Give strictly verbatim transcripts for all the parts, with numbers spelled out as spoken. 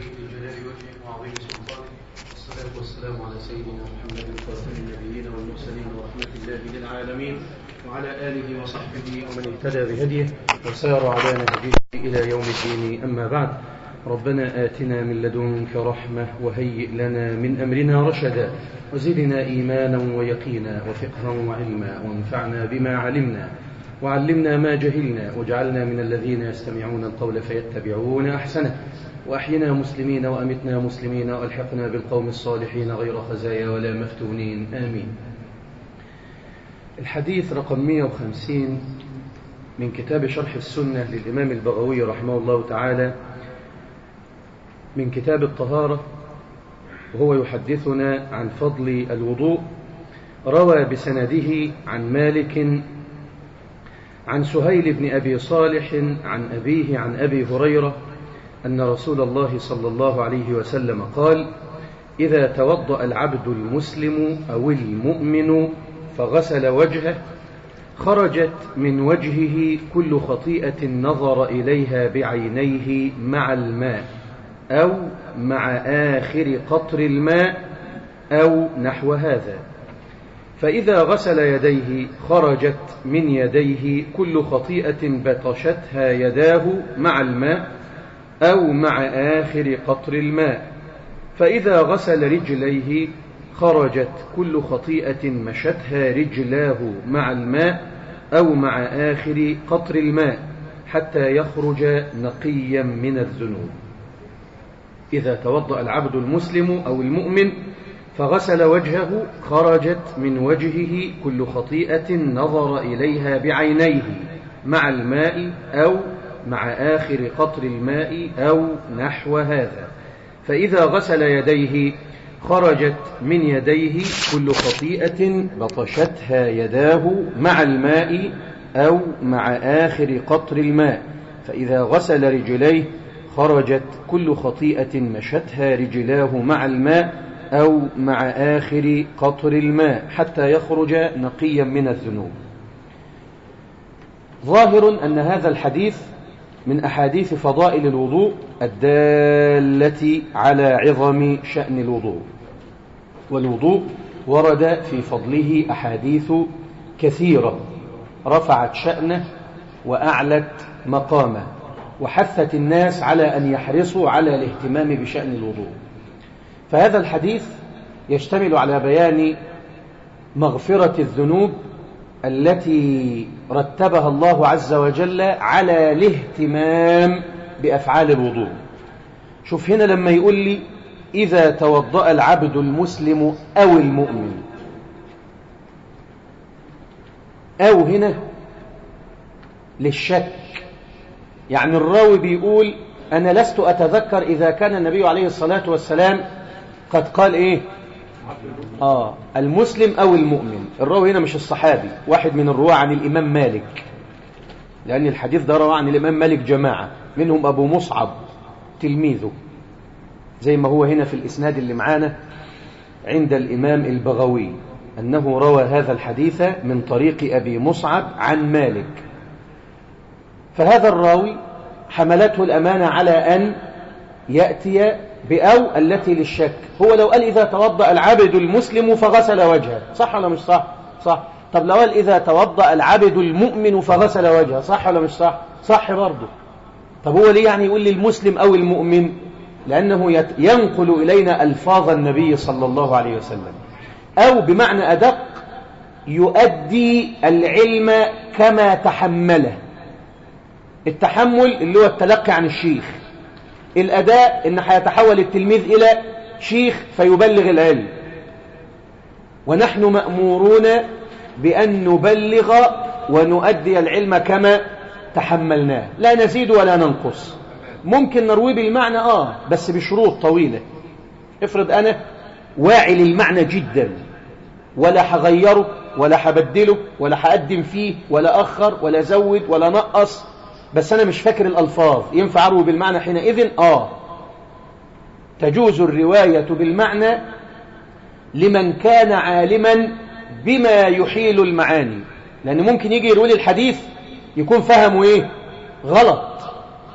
بجلال وجهه وعظيم سلطانه، والصلاة والسلام على سيدنا محمد خاتم النبيين والمرسلين ورحمة الله للعالمين، وعلى آله وصحبه ومن اهتدى بهديه وسار على نهجه إلى يوم الدين. أما بعد، ربنا آتنا من لدنك رحمة وهيئ لنا من أمرنا رشدا، وزدنا إيمانا ويقينا وفقها وعلما، وانفعنا بما علمنا وعلمنا ما جهلنا، واجعلنا من الذين يستمعون القول فيتبعون أحسنه، وأحينا مسلمين وأمتنا مسلمين، وألحقنا بالقوم الصالحين غير خزايا ولا مفتونين، آمين. الحديث رقم مئة وخمسين من كتاب شرح السنة للإمام البغوي رحمه الله تعالى، من كتاب الطهارة، وهو يحدثنا عن فضل الوضوء. روى بسنده عن مالك عن سهيل بن أبي صالح عن أبيه عن أبي هريرة أن رسول الله صلى الله عليه وسلم قال: إذا توضأ العبد المسلم أو المؤمن فغسل وجهه خرجت من وجهه كل خطيئة نظر إليها بعينيه مع الماء أو مع آخر قطر الماء أو نحو هذا. فإذا غسل يديه خرجت من يديه كل خطيئة بطشتها يداه مع الماء أو مع آخر قطر الماء. فإذا غسل رجليه خرجت كل خطيئة مشتها رجلاه مع الماء أو مع آخر قطر الماء حتى يخرج نقيا من الذنوب. إذا توضأ العبد المسلم أو المؤمن فغسل وجهه خرجت من وجهه كل خطيئة نظر إليها بعينيه مع الماء أو مع آخر قطر الماء أو نحو هذا. فإذا غسل يديه خرجت من يديه كل خطيئة بطشتها يداه مع الماء أو مع آخر قطر الماء. فإذا غسل رجليه خرجت كل خطيئة مشتها رجلاه مع الماء أو مع آخر قطر الماء حتى يخرج نقيا من الذنوب. ظاهر أن هذا الحديث من أحاديث فضائل الوضوء الدالة على عظم شأن الوضوء. والوضوء ورد في فضله أحاديث كثيرة رفعت شأنه وأعلت مقامه، وحثت الناس على أن يحرصوا على الاهتمام بشأن الوضوء. فهذا الحديث يشتمل على بيان مغفرة الذنوب التي رتبها الله عز وجل على الاهتمام بأفعال الوضوء. شوف هنا لما يقول لي إذا توضأ العبد المسلم أو المؤمن، أو هنا للشك، يعني الراوي بيقول أنا لست أتذكر إذا كان النبي عليه الصلاة والسلام قد قال إيه آه المسلم أو المؤمن. الراوي هنا مش الصحابي، واحد من الرواة عن الإمام مالك، لأن الحديث ده رواه عن الإمام مالك جماعة، منهم أبو مصعب تلميذه، زي ما هو هنا في الإسناد اللي معانا عند الإمام البغوي أنه روى هذا الحديث من طريق أبي مصعب عن مالك. فهذا الراوي حملته الأمانة على أن يأتي بأو التي للشك. هو لو قال إذا توضأ العبد المسلم فغسل وجهه، صح ولا مش صح؟ صح. طب لو قال إذا توضأ العبد المؤمن فغسل وجهه، صح ولا مش صح؟ صح برضه. طب هو ليه يعني يقول لي المسلم أو المؤمن؟ لأنه ينقل إلينا ألفاظ النبي صلى الله عليه وسلم، أو بمعنى أدق يؤدي العلم كما تحمله. التحمل اللي هو التلقي عن الشيخ، الأداء إن هيتحول التلميذ إلى شيخ فيبلغ العلم. ونحن مأمورون بأن نبلغ ونؤدي العلم كما تحملناه، لا نزيد ولا ننقص. ممكن نروي بالمعنى آه بس بشروط طويلة. افرض أنا واعي للمعنى جدا، ولا هغيره ولا هبدله ولا هقدم فيه ولا أخر ولا زود ولا نقص، بس أنا مش فاكر الألفاظ، ينفع أروي بالمعنى حينئذ؟ آه تجوز الرواية بالمعنى لمن كان عالما بما يحيل المعاني، لأن ممكن يجي يروي الحديث يكون فهمه إيه؟ غلط،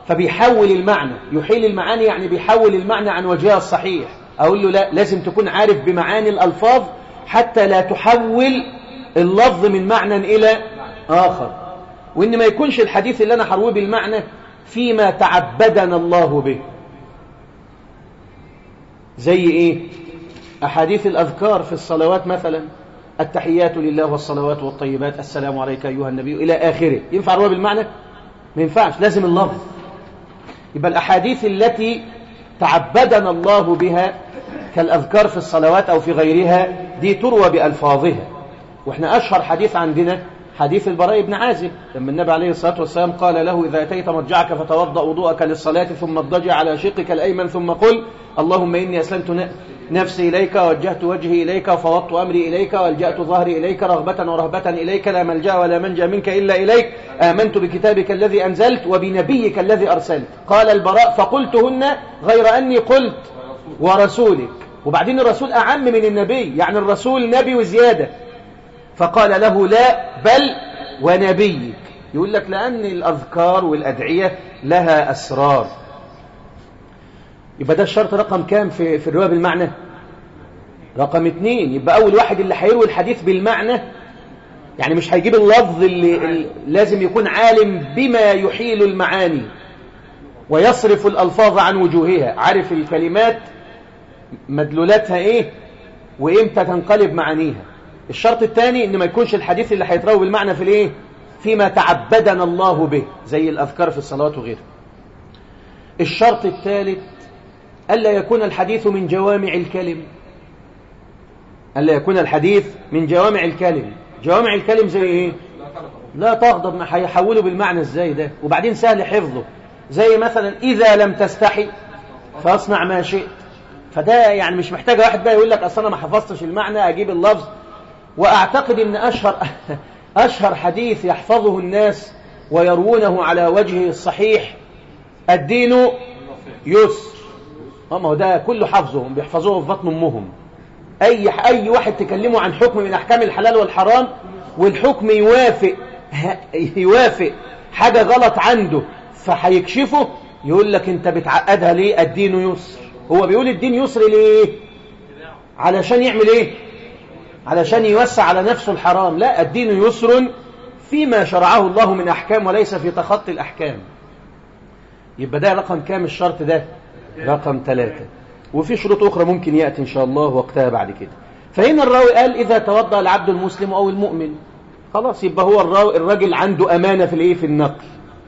فبيحول المعنى، يحيل المعاني يعني بيحول المعنى عن وجهها الصحيح. أقول له لا، لازم تكون عارف بمعاني الألفاظ حتى لا تحول اللفظ من معنى إلى آخر، وإن ما يكونش الحديث اللي أنا هرويه بالمعنى فيما تعبدنا الله به. زي إيه؟ أحاديث الأذكار في الصلوات مثلا، التحيات لله والصلوات والطيبات، السلام عليك أيها النبي إلى آخره. ينفع أروها بالمعنى؟ ما ينفعش، لازم اللفظ. يبقى الأحاديث التي تعبدنا الله بها كالأذكار في الصلوات أو في غيرها دي تروى بألفاظها. وإحنا أشهر حديث عندنا حديث البراء بن عازب لما النبي عليه الصلاة والسلام قال له: إذا أتيت مضجعك فتوضأ وضوءك للصلاة ثم اضطجع على شقك الأيمن ثم قل: اللهم إني أسلمت نفسي إليك ووجهت وجهي إليك وفوضت أمري إليك والجأت ظهري إليك رغبة ورهبة إليك، لا ملجأ ولا منجا منك إلا إليك، آمنت بكتابك الذي أنزلت وبنبيك الذي أرسلت. قال البراء: فقلتهن غير أني قلت ورسولك. وبعدين الرسول أعم من النبي، يعني الرسول نبي وزيادة. فقال له: لا بل ونبيك. يقول لك لأن الأذكار والأدعية لها أسرار. يبقى ده الشرط رقم كام في, في الرواية بالمعنى؟ رقم اتنين. يبقى أول واحد اللي هيروي الحديث بالمعنى، يعني مش هيجيب اللفظ اللي, اللي لازم يكون عالم بما يحيل المعاني ويصرف الألفاظ عن وجوهها، عارف الكلمات مدلولاتها إيه وإمتى تنقلب معانيها. الشرط الثاني إن ما يكونش الحديث اللي هيتروي بالمعنى في الإيه؟ فيما تعبدنا الله به زي الأذكار في الصلاة وغيرها. الشرط الثالث ألا يكون الحديث من جوامع الكلم. ألا يكون الحديث من جوامع الكلم. جوامع الكلم زي إيه؟ لا تغضب، ما هيحوله بالمعنى إزاي ده؟ وبعدين سهل حفظه. زي مثلا: إذا لم تستحي فاصنع ما شئت. فده يعني مش محتاج واحد بقى يقول لك أصل أنا ما حفظتش المعنى أجيب اللفظ. وأعتقد أن أشهر أشهر حديث يحفظه الناس ويروونه على وجهه الصحيح: الدين يسر. ما هو ده كله حفظهم، بيحفظوه في بطن أمهم. أي أي واحد تكلمه عن حكم من أحكام الحلال والحرام والحكم يوافق يوافق حاجة غلط عنده فهيكشفه، يقول لك أنت بتعقدها ليه؟ الدين يسر. هو بيقول الدين يسر ليه؟ علشان يعمل إيه؟ علشان يوسع على نفسه الحرام. لا، الدين يسر فيما شرعه الله من أحكام وليس في تخطي الأحكام. يبقى ده رقم كام الشرط ده؟ رقم ثلاثة. وفي شروط أخرى ممكن يأتي إن شاء الله وقتها بعد كده. فهنا الراوي قال: إذا توضأ العبد المسلم أو المؤمن. خلاص، يبقى هو الراوي الراجل عنده أمانة في الإيه؟ في النقل.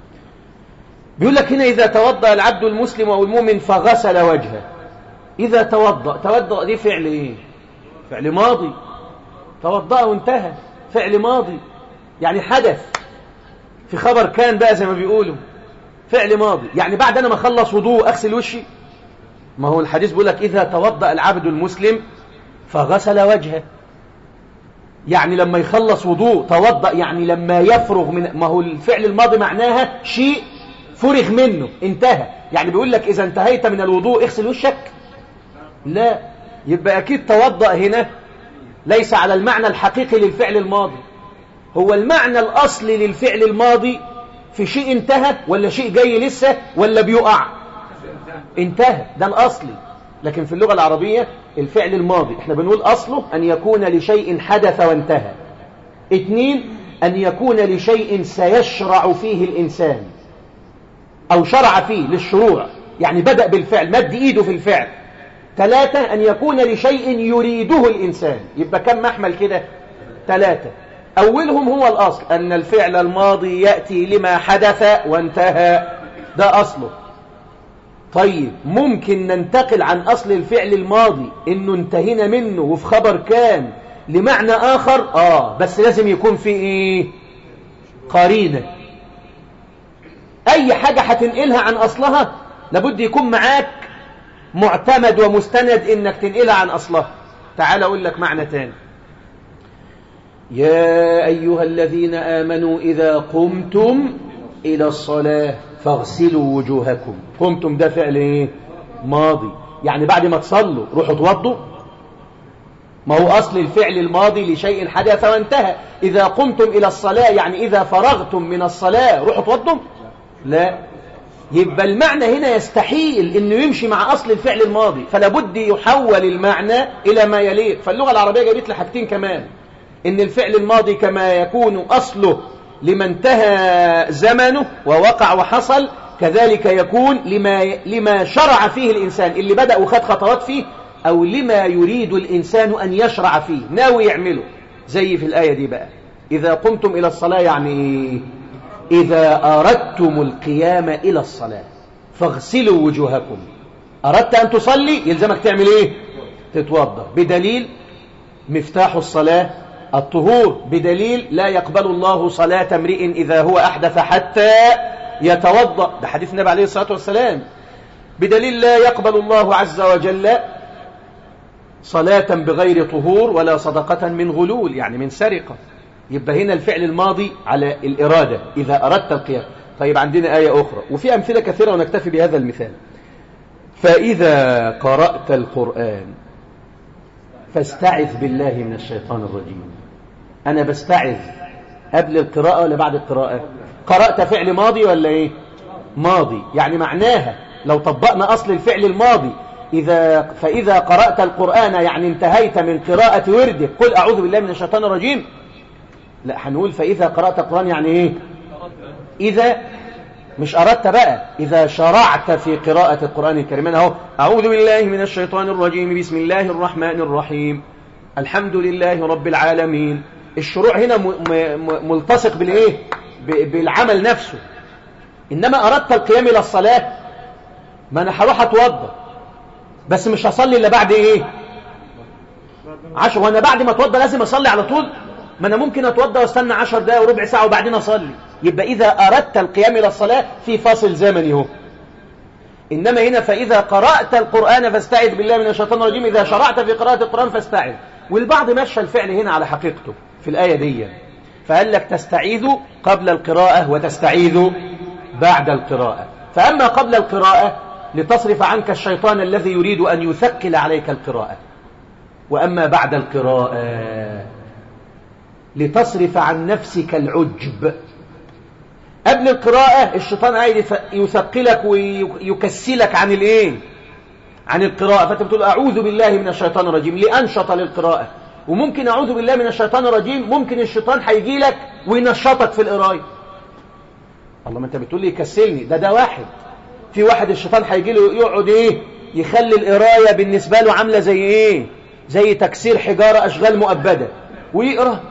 بيقول لك هنا: إذا توضأ العبد المسلم أو المؤمن فغسل وجهه. إذا توضأ، توضأ دي فعل إيه؟ فعل ماضي. توضأ وانتهى، فعل ماضي، يعني حدث في خبر كان بقى زي ما بيقولوا، فعل ماضي. يعني بعد أنا ما أخلص وضوء أغسل وشي؟ ما هو الحديث بيقول لك: إذا توضأ العبد المسلم فغسل وجهه. يعني لما يخلص وضوء توضأ، يعني لما يفرغ من، ما هو الفعل الماضي معناها شيء فرغ منه انتهى. يعني بيقول لك إذا انتهيت من الوضوء اغسل وشك؟ لا، يبقى أكيد توضأ هنا ليس على المعنى الحقيقي للفعل الماضي. هو المعنى الأصلي للفعل الماضي في شيء انتهى ولا شيء جاي لسه ولا بيقع؟ انتهى، ده الأصلي. لكن في اللغة العربية الفعل الماضي احنا بنقول أصله أن يكون لشيء حدث وانتهى. اثنين، أن يكون لشيء سيشرع فيه الإنسان أو شرع فيه للشروع، يعني بدأ بالفعل، مد إيده في الفعل. ثلاثة، أن يكون لشيء يريده الإنسان. يبقى كم محمل كده؟ ثلاثة. أولهم هو الأصل أن الفعل الماضي يأتي لما حدث وانتهى، ده أصله. طيب، ممكن ننتقل عن أصل الفعل الماضي إنه انتهينا منه وفي خبر كان لمعنى آخر، آه بس لازم يكون في إيه؟ قرينة. أي حاجة هتنقلها عن أصلها لابد يكون معاك معتمد ومستند إنك تنقلها عن أصلها. تعال أقول لك معنى تاني: يا أيها الذين آمنوا إذا قمتم إلى الصلاة فاغسلوا وجوهكم. قمتم ده فعل إيه؟ ماضي، يعني بعد ما تصلوا روحوا توضوا. ما هو أصل الفعل الماضي لشيء حدث وانتهى. إذا قمتم إلى الصلاة يعني إذا فرغتم من الصلاة روحوا توضوا؟ لا، يبقى المعنى هنا يستحيل انه يمشي مع اصل الفعل الماضي، فلا بد يحول المعنى الى ما يليق. فاللغة العربية جابت لي حاجتين كمان، ان الفعل الماضي كما يكون اصله لما انتهى زمنه ووقع وحصل، كذلك يكون لما لما شرع فيه الانسان، اللي بدأ وخد خطوات فيه، او لما يريد الانسان ان يشرع فيه، ناوي يعمله. زي في الآية دي بقى، اذا قمتم الى الصلاة، يعني إذا أردتم القيام إلى الصلاة فاغسلوا وجوهكم. أردت أن تصلي يلزمك تعمل إيه؟ تتوضأ، بدليل مفتاح الصلاة الطهور، بدليل لا يقبل الله صلاة امرئ إذا هو أحدث حتى يتوضأ، ده حديث النبي عليه الصلاة والسلام. بدليل لا يقبل الله عز وجل صلاة بغير طهور ولا صدقة من غلول، يعني من سرقة. يبقى هنا الفعل الماضي على الإرادة، إذا أردت القيام. طيب عندنا آية أخرى، وفي أمثلة كثيرة ونكتفي بهذا المثال. فإذا قرأت القرآن فاستعذ بالله من الشيطان الرجيم. أنا بستعذ قبل القراءة ولا بعد القراءة؟ قرأت فعل ماضي ولا إيه؟ ماضي، يعني معناها لو طبقنا أصل الفعل الماضي، إذا فإذا قرأت القرآن يعني انتهيت من قراءة وردك قل أعوذ بالله من الشيطان الرجيم. لا، هنقول فإذا قرأت القرآن يعني إيه؟ إذا مش أردت بقى، إذا شرعت في قراءة القرآن الكريم. أنا أهو أعوذ بالله من الشيطان الرجيم بسم الله الرحمن الرحيم الحمد لله رب العالمين. الشروع هنا ملتصق بالإيه؟ بالعمل نفسه. إنما أردت القيام إلى الصلاة، ما أنا هروح أتوضأ بس مش هصلي إلا بعد إيه؟ عشر. وأنا بعد ما أتوضأ لازم أصلي على طول؟ ما أنا ممكن أتوضأ واستنى عشر دقايق وربع ساعة وبعدين أصلي. يبقى إذا أردت القيام إلى الصلاة في فاصل زمني هو. إنما هنا فإذا قرأت القرآن فاستعذ بالله من الشيطان الرجيم، إذا شرعت في قراءة القرآن فاستعذ. والبعض مشى الفعل هنا على حقيقته في الآية دي، فقال لك تستعيذ قبل القراءة وتستعيذ بعد القراءة. فأما قبل القراءة لتصرف عنك الشيطان الذي يريد أن يثقل عليك القراءة، وأما بعد القراءة لتصرف عن نفسك العجب. قبل القراءة الشيطان عايز يثقلك ويكسلك عن الايه؟ عن القراءة، فانت بتقول أعوذ بالله من الشيطان الرجيم لأنشط للقراءة. وممكن أعوذ بالله من الشيطان الرجيم ممكن الشيطان هيجي لك وينشطك في القراءة. الله، ما انت بتقول لي يكسلني، ده ده واحد. في واحد الشيطان هيجي له يقعد ايه؟ يخلي القراءة بالنسبة له عاملة زي ايه؟ زي تكسير حجارة أشغال مؤبدة، ويقرأ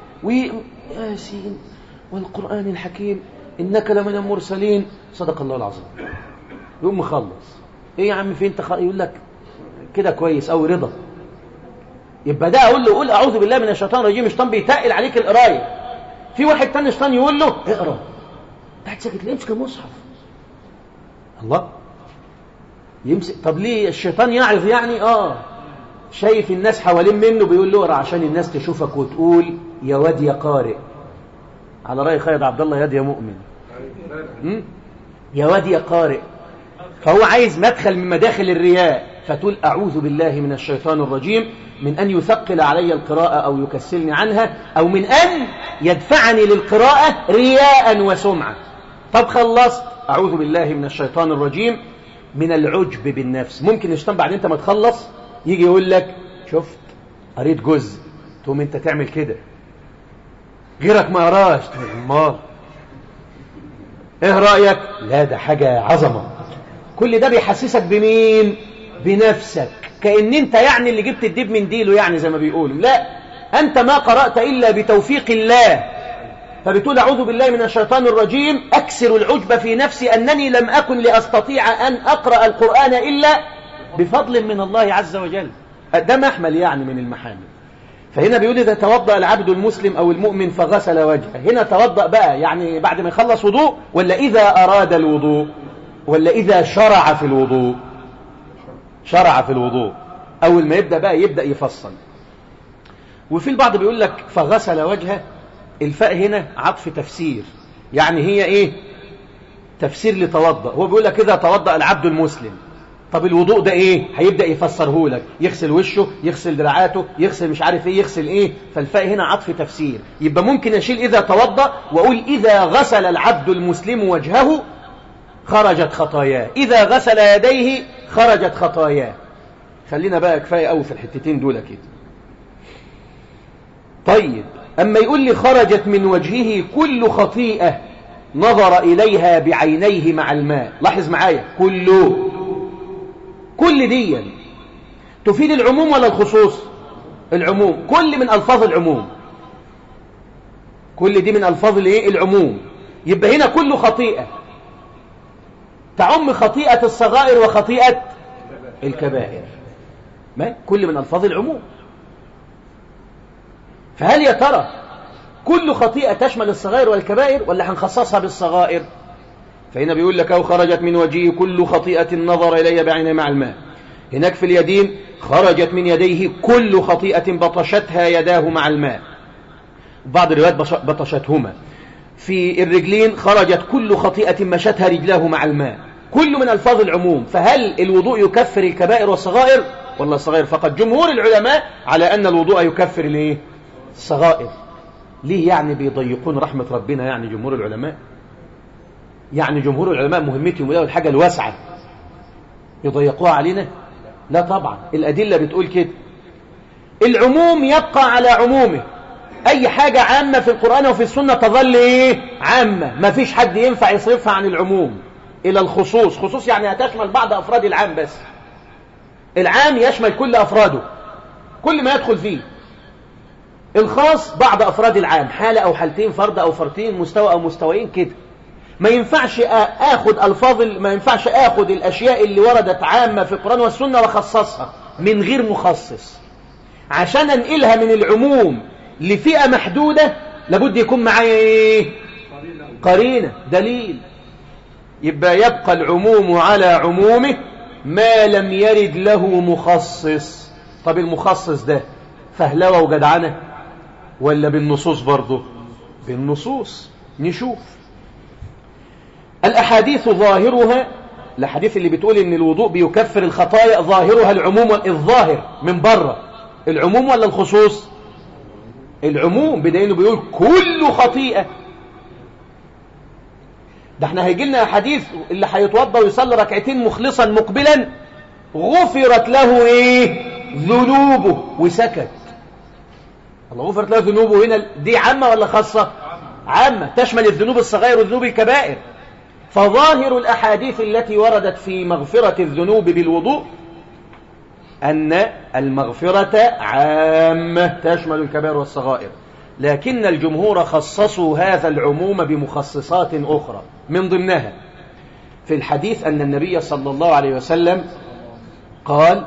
وياسين والقرآن الحكيم إنك لمن المرسلين صدق الله العظيم. يقوم مخلص. إيه يا عم فين انت؟ يقول لك كده كويس أو رضا. يبقى ده أقول له قول أعوذ بالله من الشيطان الرجيم، الشيطان بيتقل عليك القراية. في واحد تاني الشيطان يقول له اقرأ، تحت ساكت ليه؟ امسك المصحف. الله، يمسك. طب ليه الشيطان يعرف يعني؟ آه شايف الناس حوالين منه بيقول له اقرأ عشان الناس تشوفك وتقول يا واد يا قارئ، على رأي خالد عبد الله ياد يا مؤمن، م? يا واد يا قارئ. فهو عايز مدخل من مداخل الرياء، فتقول أعوذ بالله من الشيطان الرجيم من أن يثقل علي القراءة أو يكسلني عنها، أو من أن يدفعني للقراءة رياء وسمعة. طب خلصت أعوذ بالله من الشيطان الرجيم من العجب بالنفس. ممكن الشيطان بعد انت ما تخلص يجي يقول لك شفت قريت جزء، تقوم انت تعمل كده، غيرك ما قراش، امال ايه رايك؟ لا ده حاجه عظمه. كل ده بيحسسك بمين؟ بنفسك، كأن انت يعني اللي جبت الديب من ديله، يعني زي ما بيقولوا. لا، انت ما قرأت الا بتوفيق الله. فبتقول أعوذ بالله من الشيطان الرجيم أكسر العجب في نفسي أنني لم أكن لأستطيع أن أقرأ القرآن إلا بفضل من الله عز وجل. ده محمل يعني من المحامل. فهنا بيقول إذا توضأ العبد المسلم أو المؤمن فغسل وجهه. هنا توضأ بقى يعني بعد ما يخلص وضوء، ولا إذا أراد الوضوء، ولا إذا شرع في الوضوء؟ شرع في الوضوء. أول ما يبدأ بقى يبدأ يفصل. وفي البعض بيقول لك فغسل وجهه، الفاء هنا عطف تفسير، يعني هي ايه؟ تفسير لتوضأ. هو بيقول لك إذا توضأ العبد المسلم. طب الوضوء ده ايه؟ هيبدأ يفسره لك، يغسل وشه، يغسل دراعاته، يغسل مش عارف ايه، يغسل ايه. فالفاء هنا عطف تفسير. يبقى ممكن اشيل إذا توضأ واقول إذا غسل العبد المسلم وجهه خرجت خطاياه، إذا غسل يديه خرجت خطاياه. خلينا بقى كفاية أوي في الحتتين دول كده. طيب أما يقول لي خرجت من وجهه كل خطيئة نظر إليها بعينيه مع الماء، لاحظ معايا كله، كل دي تفيد العموم ولا الخصوص؟ العموم، كل من ألفاظ العموم، كل دي من ألفاظ الايه؟ العموم. يبقى هنا كل خطيئة تعم خطيئة الصغائر وخطيئة الكبائر، ما كل من ألفاظ العموم. فهل يا ترى كل خطيئة تشمل الصغائر والكبائر ولا هنخصصها بالصغائر؟ فهنا بيقول لك أو خرجت من وجهه كل خطيئة نظر إليها بعينيه مع الماء. هناك في اليدين خرجت من يديه كل خطيئة بطشتها يداه مع الماء، بعض الروايات بطشتهما. في الرجلين خرجت كل خطيئة مشتها رجلاه مع الماء، كل من ألفاظ العموم. فهل الوضوء يكفر الكبائر والصغائر ولا الصغائر فقط؟ جمهور العلماء على أن الوضوء يكفر الايه؟ الصغائر. ليه يعني بيضيقون رحمة ربنا؟ يعني جمهور العلماء، يعني جمهور العلماء مهمتهم يلاقوا الحاجة الواسعة يضيقوها علينا؟ لا طبعا، الأدلة بتقول كده. العموم يبقى على عمومه، أي حاجة عامة في القرآن وفي السنة تظل إيه؟ عامة، ما فيش حد ينفع يصرفها عن العموم إلى الخصوص. خصوص يعني هتشمل بعض أفراد العام بس، العام يشمل كل أفراده، كل ما يدخل فيه. الخاص بعض أفراد العام، حالة أو حالتين، فرد أو فردين، مستوى أو مستويين كده. ما ينفعش آخد ألفاظ، ما ينفعش آخد الأشياء اللي وردت عامة في القرآن والسنة وخصصها من غير مخصص. عشان أنقلها من العموم لفئة محدودة لابد يكون معايا إيه؟ قرينة، دليل. يبقى يبقى العموم على عمومه ما لم يرد له مخصص. طب المخصص ده فهلوة وجدعنة ولا بالنصوص برضه؟ بالنصوص. نشوف الأحاديث ظاهرها، الأحاديث اللي بتقول إن الوضوء بيكفر الخطايا ظاهرها العموم، الظاهر من بره العموم ولا الخصوص؟ العموم، بدليل بيقول كل خطيئة. ده احنا هيجي لنا حديث اللي هيتوضا ويصلي ركعتين مخلصا مقبلا غفرت له ايه؟ ذنوبه، وسكت. الله غفرت له ذنوبه، هنا دي عامة ولا خاصة؟ عامة، تشمل الذنوب الصغائر والذنوب الكبائر. فظاهر الأحاديث التي وردت في مغفرة الذنوب بالوضوء أن المغفرة عامة تشمل الكبائر والصغائر، لكن الجمهور خصصوا هذا العموم بمخصصات أخرى، من ضمنها في الحديث أن النبي صلى الله عليه وسلم قال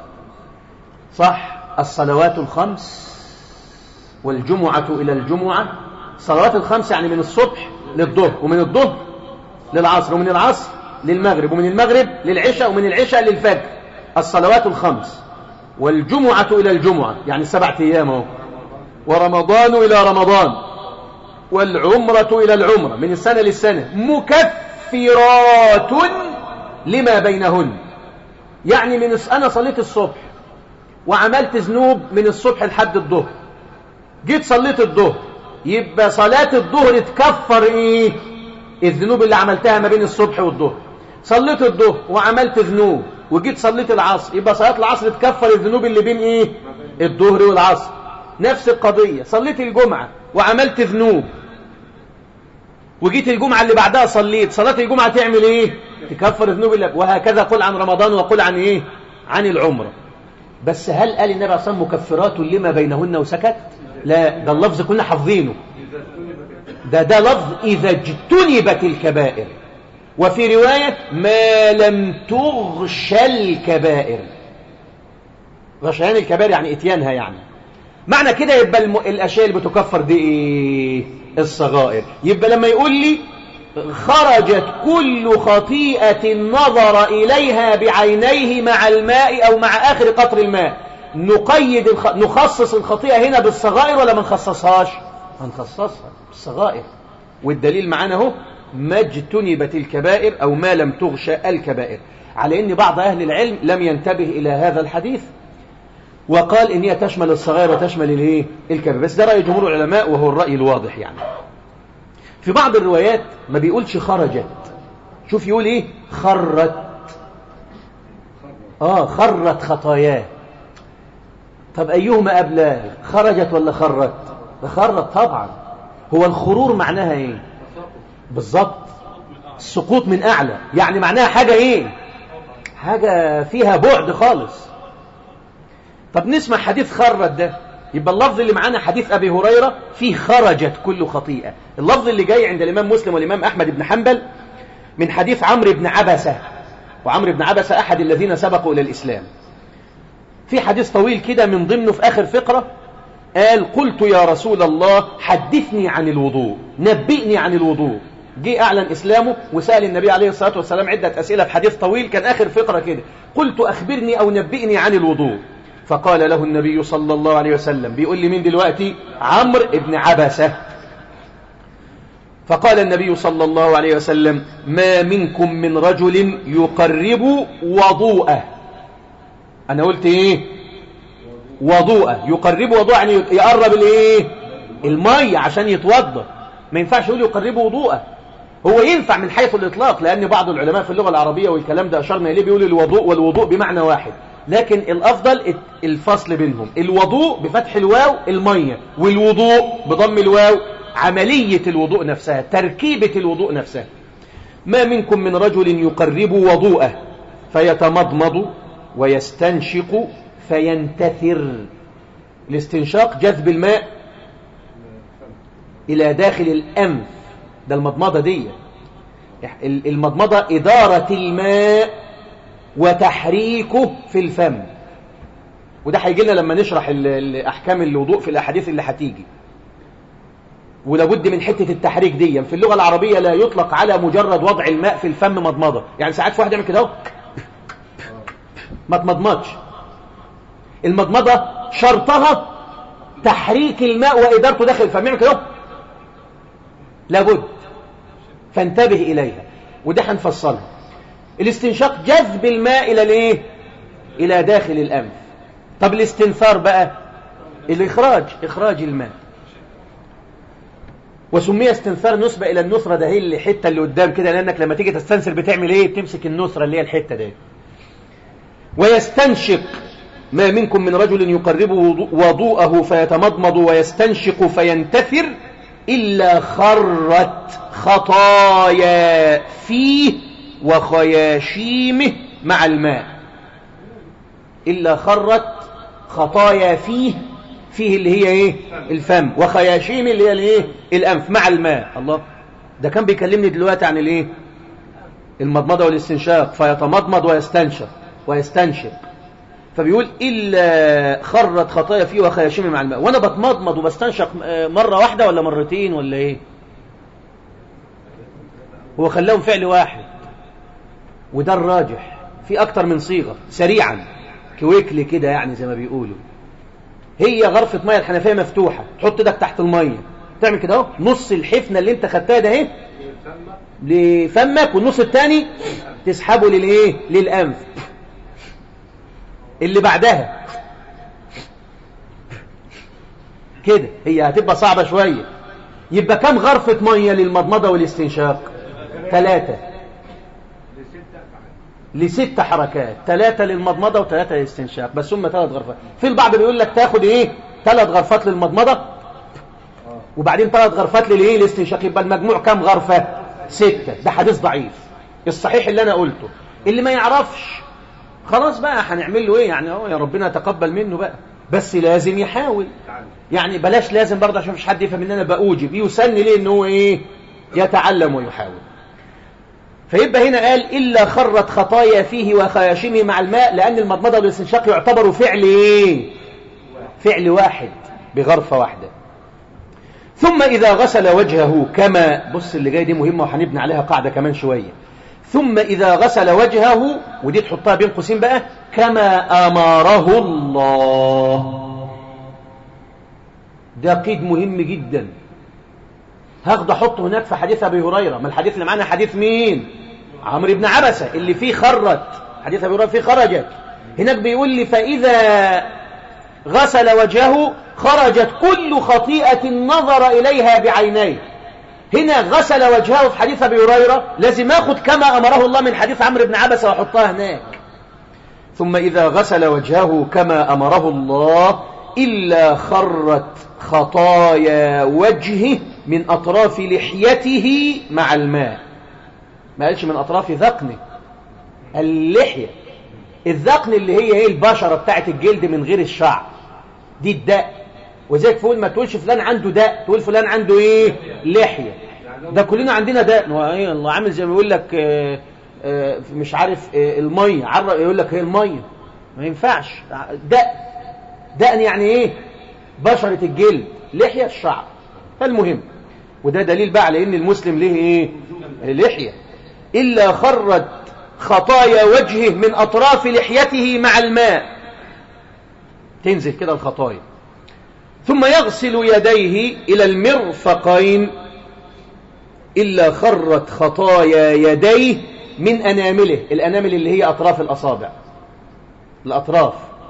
صح الصلوات الخمس والجمعة إلى الجمعة. الصلوات الخمس يعني من الصبح للظهر، ومن الظهر للعصر، ومن العصر للمغرب، ومن المغرب للعشاء، ومن العشاء للفجر. الصلوات الخمس والجمعة إلى الجمعة يعني سبعة أيام، ورمضان إلى رمضان، والعمرة إلى العمرة، من السنة للسنة، مكفرات لما بينهن. يعني من أنا صليت الصبح وعملت ذنوب من الصبح لحد الظهر، جيت صليت الظهر، يبقى صلاة الظهر تكفر إيه؟ الذنوب اللي عملتها ما بين الصبح والظهر. صليت الظهر وعملت ذنوب وجيت صليت العصر، يبقى صلاة العصر تكفر الذنوب اللي بين إيه؟ الظهر والعصر. نفس القضية، صليت الجمعة وعملت ذنوب وجيت الجمعة اللي بعدها صليت، صلاة الجمعة تعمل إيه؟ تكفر الذنوب اللي. وهكذا قل عن رمضان وقل عن إيه؟ عن العمرة. بس هل قال النبي عليه الصلاة والسلام مكفرات لما بينهن وسكت؟ لا، ده اللفظ كنا حافظينه، ده ده لفظ إذا اجتنبت الكبائر. وفي رواية ما لم تغش الكبائر. غشيان الكبائر يعني اتيانها، يعني معنى كده يبقى الم... الأشياء اللي بتكفر دي إيه؟ الصغائر. يبقى لما يقول لي خرجت كل خطيئة نظر إليها بعينيه مع الماء أو مع آخر قطر الماء، نقيد الخ... نخصص الخطيئة هنا بالصغائر ولا ما نخصصهاش؟ هنخصصها بالصغائر. والدليل معانا اهو ما اجتنبت الكبائر أو ما لم تغش الكبائر، على أن بعض أهل العلم لم ينتبه إلى هذا الحديث وقال إن هي تشمل الصغائر وتشمل الايه؟ الكبائر. بس ده رأي جمهور العلماء وهو الرأي الواضح. يعني في بعض الروايات ما بيقولش خرجت، شوف يقول ايه؟ خرت. اه خرت خطاياه. طب ايهما ابلغ، خرجت ولا خرت؟ خرت طبعا. هو الخرور معناها ايه؟ بالظبط، السقوط من اعلى، يعني معناها حاجه ايه؟ حاجه فيها بعد خالص. طب نسمع حديث خرت ده. يبقى اللفظ اللي معانا حديث ابي هريره فيه خرجت كل خطيئه. اللفظ اللي جاي عند الامام مسلم والامام احمد بن حنبل من حديث عمرو بن عبسه، وعمرو بن عبسه احد الذين سبقوا الى الاسلام. في حديث طويل كده، من ضمنه في اخر فقره قال: قلت يا رسول الله حدثني عن الوضوء، نبئني عن الوضوء. جه اعلن اسلامه وسال النبي عليه الصلاه والسلام عده اسئله في حديث طويل، كان اخر فقره كده: قلت اخبرني او نبئني عن الوضوء. فقال له النبي صلى الله عليه وسلم، بيقول لي مين دلوقتي؟ عمرو بن عبسه. فقال النبي صلى الله عليه وسلم: ما منكم من رجل يقرب وضوءه. انا قلت ايه؟ وضوءه. يقرب وضوءه يعني يقرب الايه؟ الميه عشان يتوضا. ما ينفعش يقول يقرب وضوءه. هو ينفع من حيث الاطلاق، لان بعض العلماء في اللغه العربيه والكلام ده اشرنا اليه بيقول الوضوء والوضوء بمعنى واحد، لكن الافضل الفصل بينهم. الوضوء بفتح الواو الميه، والوضوء بضم الواو عمليه الوضوء نفسها، تركيبه الوضوء نفسها. ما منكم من رجل يقرب وضوءه فيتمضمض ويستنشق فينتثر. الاستنشاق جذب الماء إلى داخل الأنف، ده المضمضة دي. المضمضة إدارة الماء وتحريكه في الفم، وده هيجي لنا لما نشرح أحكام الوضوء في الأحاديث اللي هتيجي. ولابد من حتة التحريك دي. في اللغة العربية لا يطلق على مجرد وضع الماء في الفم مضمضة. يعني ساعات في واحد يعمل كده ما تمضمضش. المضمضة شرطها تحريك الماء وإدارته داخل الفم. يعمل كده لابد، فانتبه إليها، وده هنفصلها. الاستنشاق جذب الماء إلى الايه؟ إلى داخل الأنف. طب الاستنثار بقى الإخراج، إخراج الماء. وسمي استنثار نسبة إلى النثرة، ده هي الحتة اللي قدام كده، لأنك لما تيجي تستنثر بتعمل إيه؟ بتمسك النثرة اللي هي الحتة دي. ويستنشق. ما منكم من رجل يقرب وضوءه فيتمضمض ويستنشق فينتثر إلا خرت خطايا فيه وخياشيمه مع الماء. إلا خرت خطايا فيه، فيه اللي هي إيه؟ الفم، وخياشيمه اللي هي الإيه؟ الأنف مع الماء. الله، ده كان بيكلمني دلوقتي عن الإيه؟ المضمضة والاستنشاق. فيتمضمض ويستنشق ويستنشق، فبيقول إلا خرت خطايا فيه وخياشيمه مع الماء. وأنا بتمضمض وبستنشق مرة واحدة ولا مرتين ولا إيه؟ هو خلاهم فعل واحد، وده الراجح. في أكتر من صيغة سريعا كويكلي كده، يعني زي ما بيقولوا. هي غرفة مية الحنفية مفتوحة، تحط ايدك تحت المية تعمل كده اهو، نص الحفنة اللي انت خدتها ده اهي لفمك، والنص الثاني تسحبه للايه؟ للأنف. اللي بعدها كده هي هتبقى صعبة شوية. يبقى كم غرفة مية للمضمضة والاستنشاق؟ ثلاثة لست حركات، ثلاثة للمضمضة وثلاثة للاستنشاق، بس هم ثلاث غرفات. في البعض بيقول لك تاخد ايه؟ ثلاث غرفات للمضمضة وبعدين ثلاث غرفات للايه؟ الاستنشاق. يبقى المجموع كم غرفة؟ ستة. ده حديث ضعيف. الصحيح اللي انا قلته، اللي ما يعرفش خلاص بقى هنعمل له ايه يعني؟ اه يا ربنا يتقبل منه بقى، بس لازم يحاول. يعني بلاش لازم برضه عشان مفيش حد يفهم ان انا بأوجب. يسن ليه ان هو ايه؟ يتعلم ويحاول. فيبقى هنا قال إلا خرت خطايا فيه وخياشيمه مع الماء، لأن المضمضة والاستنشاق يعتبروا فعل ايه؟ فعل واحد بغرفة واحدة. ثم إذا غسل وجهه كما، بص اللي جاي دي مهمة وهنبني عليها قاعدة كمان شوية. ثم إذا غسل وجهه، ودي تحطها بين قوسين بقى، كما أمره الله. ده قيد مهم جدا، هاخده احطه هناك في حديث أبي هريرة. ما الحديث اللي معانا حديث مين؟ عمرو بن عبسة، اللي فيه خرت. حديث أبي هريرة فيه خرجت. هناك بيقول لي فإذا غسل وجهه خرجت كل خطيئة نظر إليها بعينيه. هنا غسل وجهه في حديث أبي هريرة، لازم أخذ كما أمره الله من حديث عمرو بن عبسة وأحطها هناك. ثم إذا غسل وجهه كما أمره الله إلا خرت خطايا وجهه من أطراف لحيته مع الماء. ما قالش من أطراف ذقنه، اللحية. الذقن اللي هي ايه؟ البشرة بتاعت الجلد من غير الشعر، دي الدق. وزيك فقول ما تقولش فلان عنده دق، تقول فلان عنده ايه؟ لحية. ده كلنا عندنا دق. ايه الله عامل زي ما يقول لك آه آه مش عارف آه المية عرق، يقول لك هي المية، ما ينفعش. دق دقن يعني ايه؟ بشرة الجلد، لحية الشعر. فالمهم، وده دليل بقى على ان المسلم ليه ايه؟ لحية. إلا خرت خطايا وجهه من أطراف لحيته مع الماء، تنزل كده الخطايا. ثم يغسل يديه إلى المرفقين إلا خرت خطايا يديه من أنامله. الأنامل اللي هي أطراف الأصابع، الأطراف.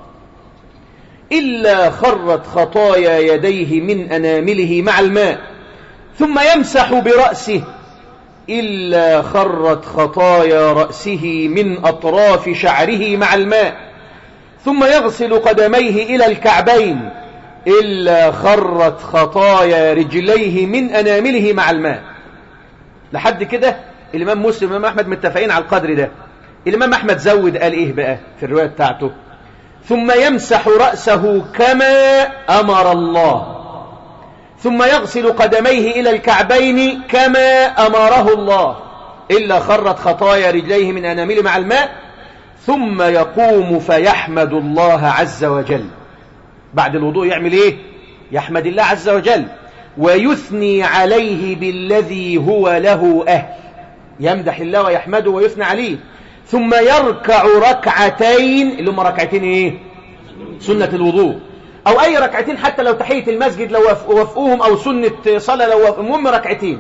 إلا خرت خطايا يديه من أنامله مع الماء. ثم يمسح برأسه إلا خرت خطايا رأسه من أطراف شعره مع الماء. ثم يغسل قدميه إلى الكعبين إلا خرت خطايا رجليه من أنامله مع الماء. لحد كده الإمام مسلم والإمام أحمد متفقين على القدر ده. الإمام أحمد زود قال إيه بقى في الرواية بتاعته؟ ثم يمسح رأسه كما أمر الله. ثم يغسل قدميه إلى الكعبين كما أمره الله إلا خرت خطايا رجليه من أنامله مع الماء. ثم يقوم فيحمد الله عز وجل. بعد الوضوء يعمل إيه؟ يحمد الله عز وجل ويثني عليه بالذي هو له أهل. يمدح الله ويحمده ويثني عليه. ثم يركع ركعتين اللي هم ركعتين إيه؟ سنة الوضوء، أو أي ركعتين حتى لو تحية المسجد لو وفقوهم، أو سنة صلاة لو وفقوهم، المهم ركعتين.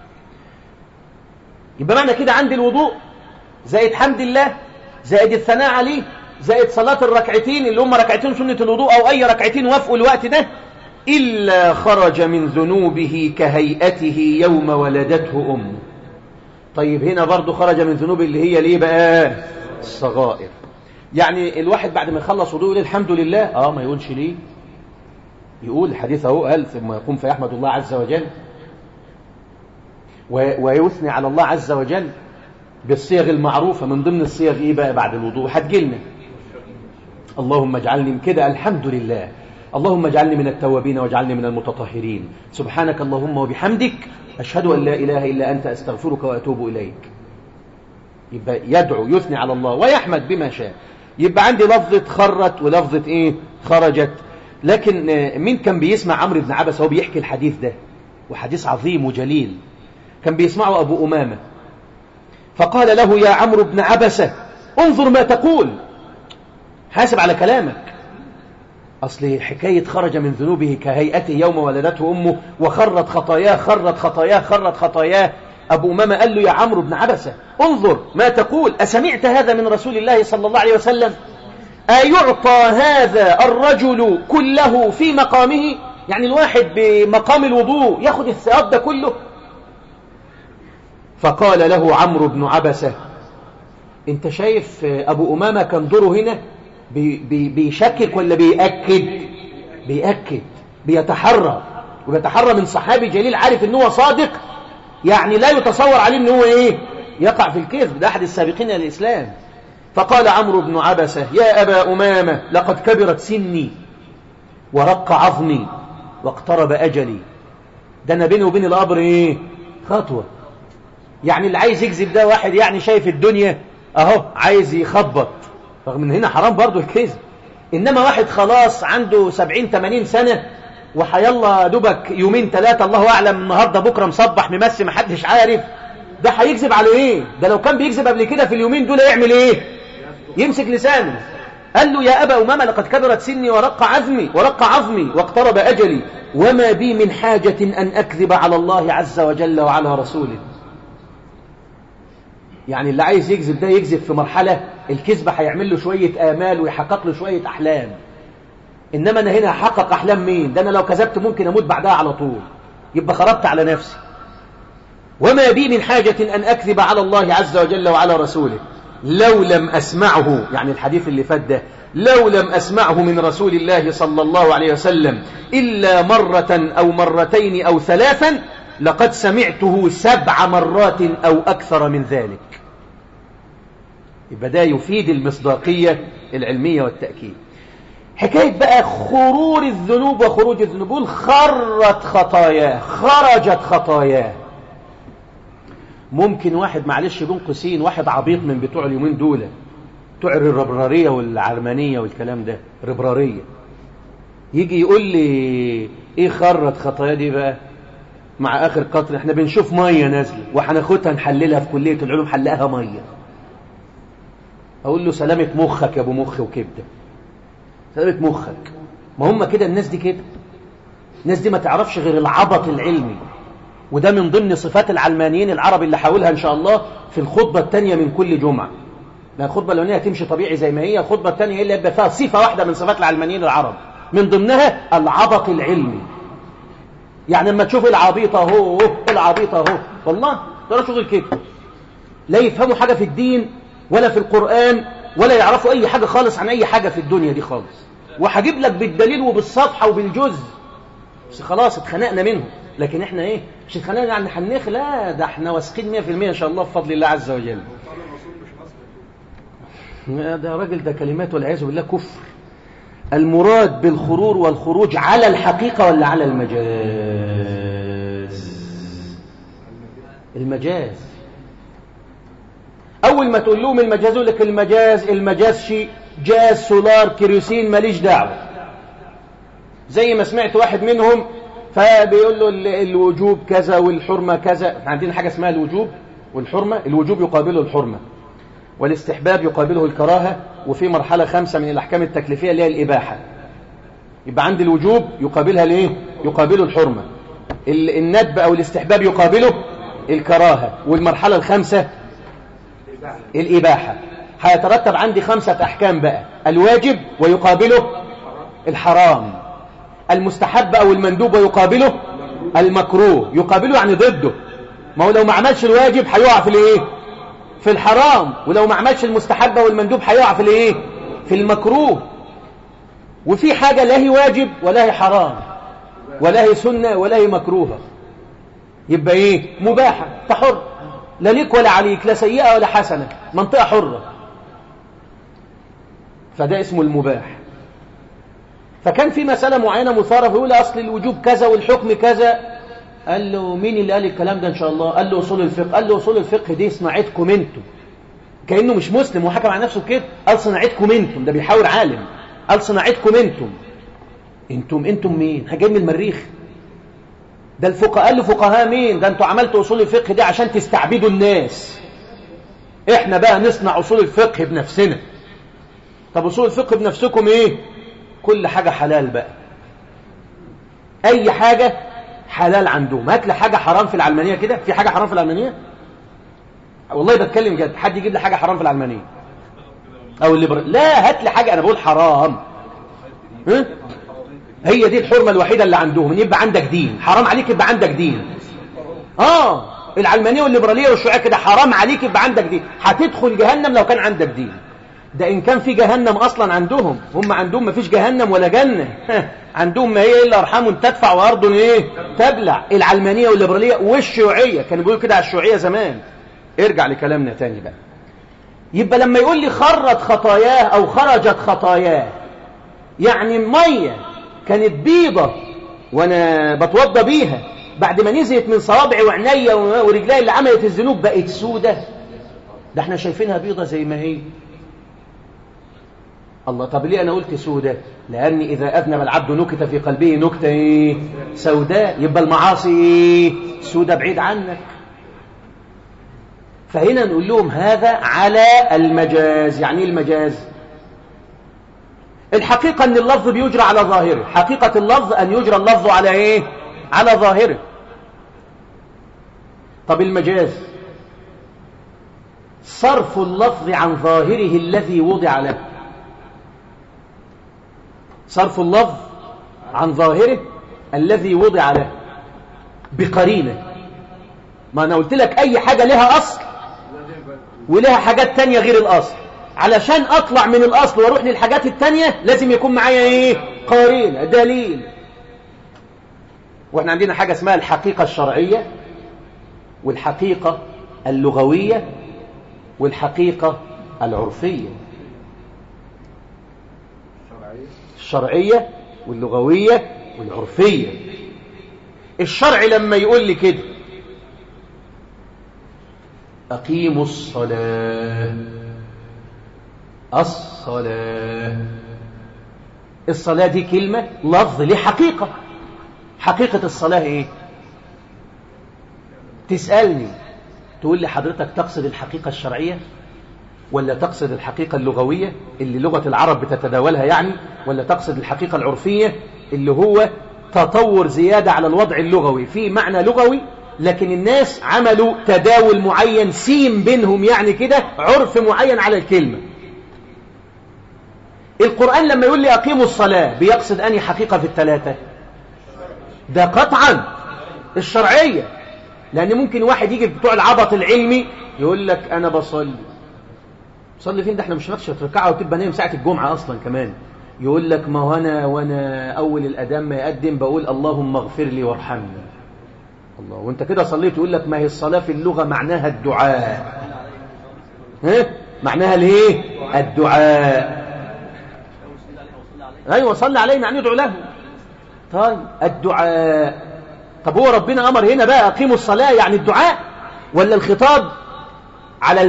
يبقى معنى كده عندي الوضوء زائد حمد الله زائد الثناء عليه زائد صلاة الركعتين اللي هم ركعتين سنة الوضوء، أو أي ركعتين وفقوا الوقت ده، إلا خرج من ذنوبه كهيئته يوم ولدته أمه. طيب هنا برضو خرج من ذنوبه اللي هي ليه بقى؟ الصغائر. يعني الواحد بعد ما يخلص وضوء يقول الحمد لله، اه ما يقولش ليه؟ يقول الحديث اهو قال ثم يقوم فيحمد الله عز وجل ويثني على الله عز وجل بالصيغ المعروفة. من ضمن الصيغ ايه بقى بعد الوضوء؟ هتجيلنا اللهم اجعلني كده الحمد لله، اللهم اجعلني من التوابين واجعلني من المتطهرين، سبحانك اللهم وبحمدك أشهد أن لا إله إلا أنت أستغفرك وأتوب إليك. يبقى يدعو يثني على الله ويحمد بما شاء. يبقى عندي لفظة خرت ولفظة إيه؟ خرجت. لكن مين كان بيسمع عمرو بن عبسة وهو بيحكي الحديث ده؟ وحديث عظيم وجليل. كان بيسمعه أبو أمامة، فقال له يا عمرو بن عبسة انظر ما تقول، حاسب على كلامك. أصل حكاية خرج من ذنوبه كهيئته يوم ولدته أمه وخرت خطاياه خرت خطاياه خرت خطاياه. أبو أمامة قال له يا عمرو بن عبسة انظر ما تقول، أسمعت هذا من رسول الله صلى الله عليه وسلم؟ أيعطى هذا الرجل كله في مقامه؟ يعني الواحد بمقام الوضوء ياخد الثواب ده كله؟ فقال له عمرو بن عبسة انت شايف أبو أمامة كان دوره هنا بي بي بيشكك ولا بيأكد؟ بيأكد، بيتحرى، وبيتحرى من صحابي جليل عارف ان هو صادق، يعني لا يتصور عليه ان هو ايه؟ يقع في الكذب. ده احد السابقين الى الاسلام. فقال عمرو بن عبسة يا أبا أمامة لقد كبرت سني ورق عظمي واقترب أجلي. ده أنا بيني وبين القبر ايه؟ خطوة. يعني اللي عايز يكذب ده واحد يعني شايف الدنيا اهو عايز يخبط، رغم من هنا حرام برضو الكذب. إنما واحد خلاص عنده سبعين تمانين سنة وحيالله دوبك يومين ثلاثة الله أعلم النهاردة بكرة مصبح ممسي محدش عارف، ده هيكذب على إيه؟ ده لو كان بيكذب قبل كده في اليومين دول يعمل إيه؟ يمسك لسانه. قال له يا أبا أمامة لقد كبرت سني ورق عظمي ورق عظمي واقترب أجلي وما بي من حاجة أن أكذب على الله عز وجل وعلى رسوله. يعني اللي عايز يكذب ده يكذب في مرحلة الكذب هيعمل له شوية آمال ويحقق له شوية أحلام. إنما أنا هنا هحقق أحلام مين؟ ده أنا لو كذبت ممكن أموت بعدها على طول، يبقى خربت على نفسي. وما بي من حاجة أن أكذب على الله عز وجل وعلى رسوله لو لم أسمعه، يعني الحديث اللي فات ده، لو لم أسمعه من رسول الله صلى الله عليه وسلم إلا مرة أو مرتين أو ثلاثا لقد سمعته سبع مرات أو أكثر من ذلك. يبقى ده يفيد المصداقية العلمية والتأكيد. حكاية بقى خرور الذنوب وخروج الذنوب، خرت خطاياه، خرجت خطاياه. ممكن واحد معلش بين قوسين واحد عبيط من بتوع اليومين دول، بتوع الربرارية والعلمانية والكلام ده، ربرارية، يجي يقول لي ايه خرت خطاياه دي بقى؟ مع اخر قطر احنا بنشوف مية نازلة وهناخدها نحللها في كلية العلوم، حلقها مية. اقول له سلامة مخك يا ابو مخ وكبدة، سلامة مخك. ما هم كده الناس دي كده، الناس دي ما تعرفش غير العبط العلمي، وده من ضمن صفات العلمانيين العرب اللي حاولها ان شاء الله في الخطبة الثانية من كل جمعة. لا الخطبة الأولانية هتمشي طبيعي زي ما هي، الخطبة الثانية هي اللي يبقى فيها صفة واحدة من صفات العلمانيين العرب، من ضمنها العبط العلمي. يعني لما تشوف العبيط اهو، العبيط اهو، والله ترى شغل كده، لا يفهموا حاجة في الدين ولا في القرآن ولا يعرفوا أي حاجة خالص عن أي حاجة في الدنيا دي خالص. وهجيب لك بالدليل وبالصفحة وبالجزء، بس خلاص اتخنقنا منهم. لكن احنا ايه؟ مش اتخنقنا يعني حنخ، لا ده احنا واثقين مية في المية ان شاء الله بفضل الله عز وجل. ده راجل ده كلمات والعياذ بالله كفر. المراد بالخرور والخروج على الحقيقة ولا على المجاز؟ المجاز. أول ما تقول لهم المجاز يقول لك المجاز المجاز شيء جاز سولار كيروسين ماليش دعوة. زي ما سمعت واحد منهم فبيقول له الوجوب كذا والحرمة كذا. عندنا حاجة اسمها الوجوب والحرمة، الوجوب يقابله الحرمة، والاستحباب يقابله الكراهة، وفي مرحلة خمسة من الأحكام التكليفية اللي هي الإباحة. يبقى عند الوجوب يقابلها ليه؟ يقابله الحرمة، الندب أو الاستحباب يقابله الكراهة، والمرحلة الخامسة الإباحة. هيترتب عندي خمسة أحكام بقى: الواجب ويقابله الحرام، المستحب أو المندوب ويقابله المكروه. يقابله يعني ضده، ما هو لو ما عملش الواجب هيقع في الايه؟ في الحرام، ولو ما عملش المستحب والمندوب هيقع في الايه؟ في المكروه. وفي حاجة لا هي واجب ولا هي حرام ولا هي سنة ولا هي مكروهة، يبقى ايه؟ مباحة، تحر، لا ليك ولا عليك، لا سيئة ولا حسنة، منطقة حرة، فده اسمه المباح. فكان في مسألة معينة مثارة، فيقول أصل الوجوب كذا والحكم كذا. قال له مين اللي قال الكلام ده إن شاء الله؟ قال له أصول الفقه. قال له أصول الفقه دي صناعتكم انتم. كأنه مش مسلم وحكم على نفسه كده، قال صناعتكم انتم، ده بيحاور عالم، قال صناعتكم انتم. انتم انتم مين؟ جايين من المريخ؟ ده الفقهاء. قال له فقهاء مين؟ ده انتوا عملتوا أصول الفقه دي عشان تستعبدوا الناس، احنا بقى نصنع أصول الفقه بنفسنا. طب أصول الفقه بنفسكم ايه؟ كل حاجة حلال بقى، أي حاجة حلال عندهم. هات لي حاجة حرام في العلمانية كده؟ في حاجة حرام في العلمانية؟ والله بتكلم جد، حد يجيب لي حاجة حرام في العلمانية أو الليبرال؟ لا، هات لي حاجة، أنا بقول حرام. ها؟ هي دي الحرمة الوحيدة اللي عندهم، إن يبقى عندك دين. حرام عليك يبقى عندك دين. آه العلمانية والليبرالية والشيوعية كده حرام عليك يبقى عندك دين، هتدخل جهنم لو كان عندك دين. ده إن كان في جهنم أصلا عندهم، هم عندهم ما فيش جهنم ولا جنة. عندهم ما هي إلا أرحام تدفع وأرض إيه تبلع. العلمانية والليبرالية والشيوعية كانوا بيقولوا كده على الشيوعية زمان. ارجع لكلامنا تاني بقى. يبقى لما يقول لي خرت خطاياه أو خرجت خطاياه، يعني مية كانت بيضة وأنا بتوضى بيها، بعد ما نزلت من صوابعي وعينيا ورجلي اللي عملت الذنوب بقت سودة. ده احنا شايفينها بيضة زي ما هي. الله، طب ليه أنا قلت سودة؟ لأن إذا أذنب العبد نكت في قلبه نكتة إيه؟ سوداء، يبقى المعاصي إيه؟ سودة بعيد عنك. فهنا نقول لهم هذا على المجاز. يعني المجاز الحقيقة أن اللفظ بيجرى على ظاهره، حقيقة اللفظ أن يجرى اللفظ على إيه؟ على ظاهره. طب المجاز صرف اللفظ عن ظاهره الذي وضع له، صرف اللفظ عن ظاهره الذي وضع له بقرينة. ما أنا قلت لك أي حاجة لها أصل ولها حاجات تانية غير الأصل. علشان أطلع من الأصل وأروح للحاجات التانية لازم يكون معايا إيه؟ قرينة، دليل. وإحنا عندنا حاجة اسمها الحقيقة الشرعية والحقيقة اللغوية والحقيقة العرفية. الشرعية واللغوية والعرفية. الشرع لما يقول لي كده أقيموا الصلاة، الصلاة، الصلاة دي كلمة لفظ لحقيقة. حقيقة الصلاة إيه؟ تسألني تقول لي حضرتك تقصد الحقيقة الشرعية ولا تقصد الحقيقة اللغوية اللي لغة العرب بتتداولها يعني، ولا تقصد الحقيقة العرفية اللي هو تطور زيادة على الوضع اللغوي، في معنى لغوي لكن الناس عملوا تداول معين سيم بينهم يعني كده، عرف معين على الكلمة. القرآن لما يقول لي أقيموا الصلاة بيقصد أنهي حقيقة في الثلاثة؟ ده قطعا الشرعية. لأن ممكن واحد يجي بتوع العبط العلمي يقول لك أنا بصلي. بصلي فين؟ ده احنا مش نقشة ركعة وتبقى نايم ساعة الجمعة أصلا كمان. يقول لك ما هو أنا وأنا أول الأذان ما يقدم بقول اللهم اغفر لي وارحمني. الله، وانت كده صليت. يقول لك ما هي الصلاة في اللغة معناها الدعاء. ها؟ معناها الايه؟ الدعاء. ايوه صلي عليه يعني ادعو له. طيب الدعاء. طب هو ربنا امر هنا بقى اقيموا الصلاة يعني الدعاء، ولا الخطاب على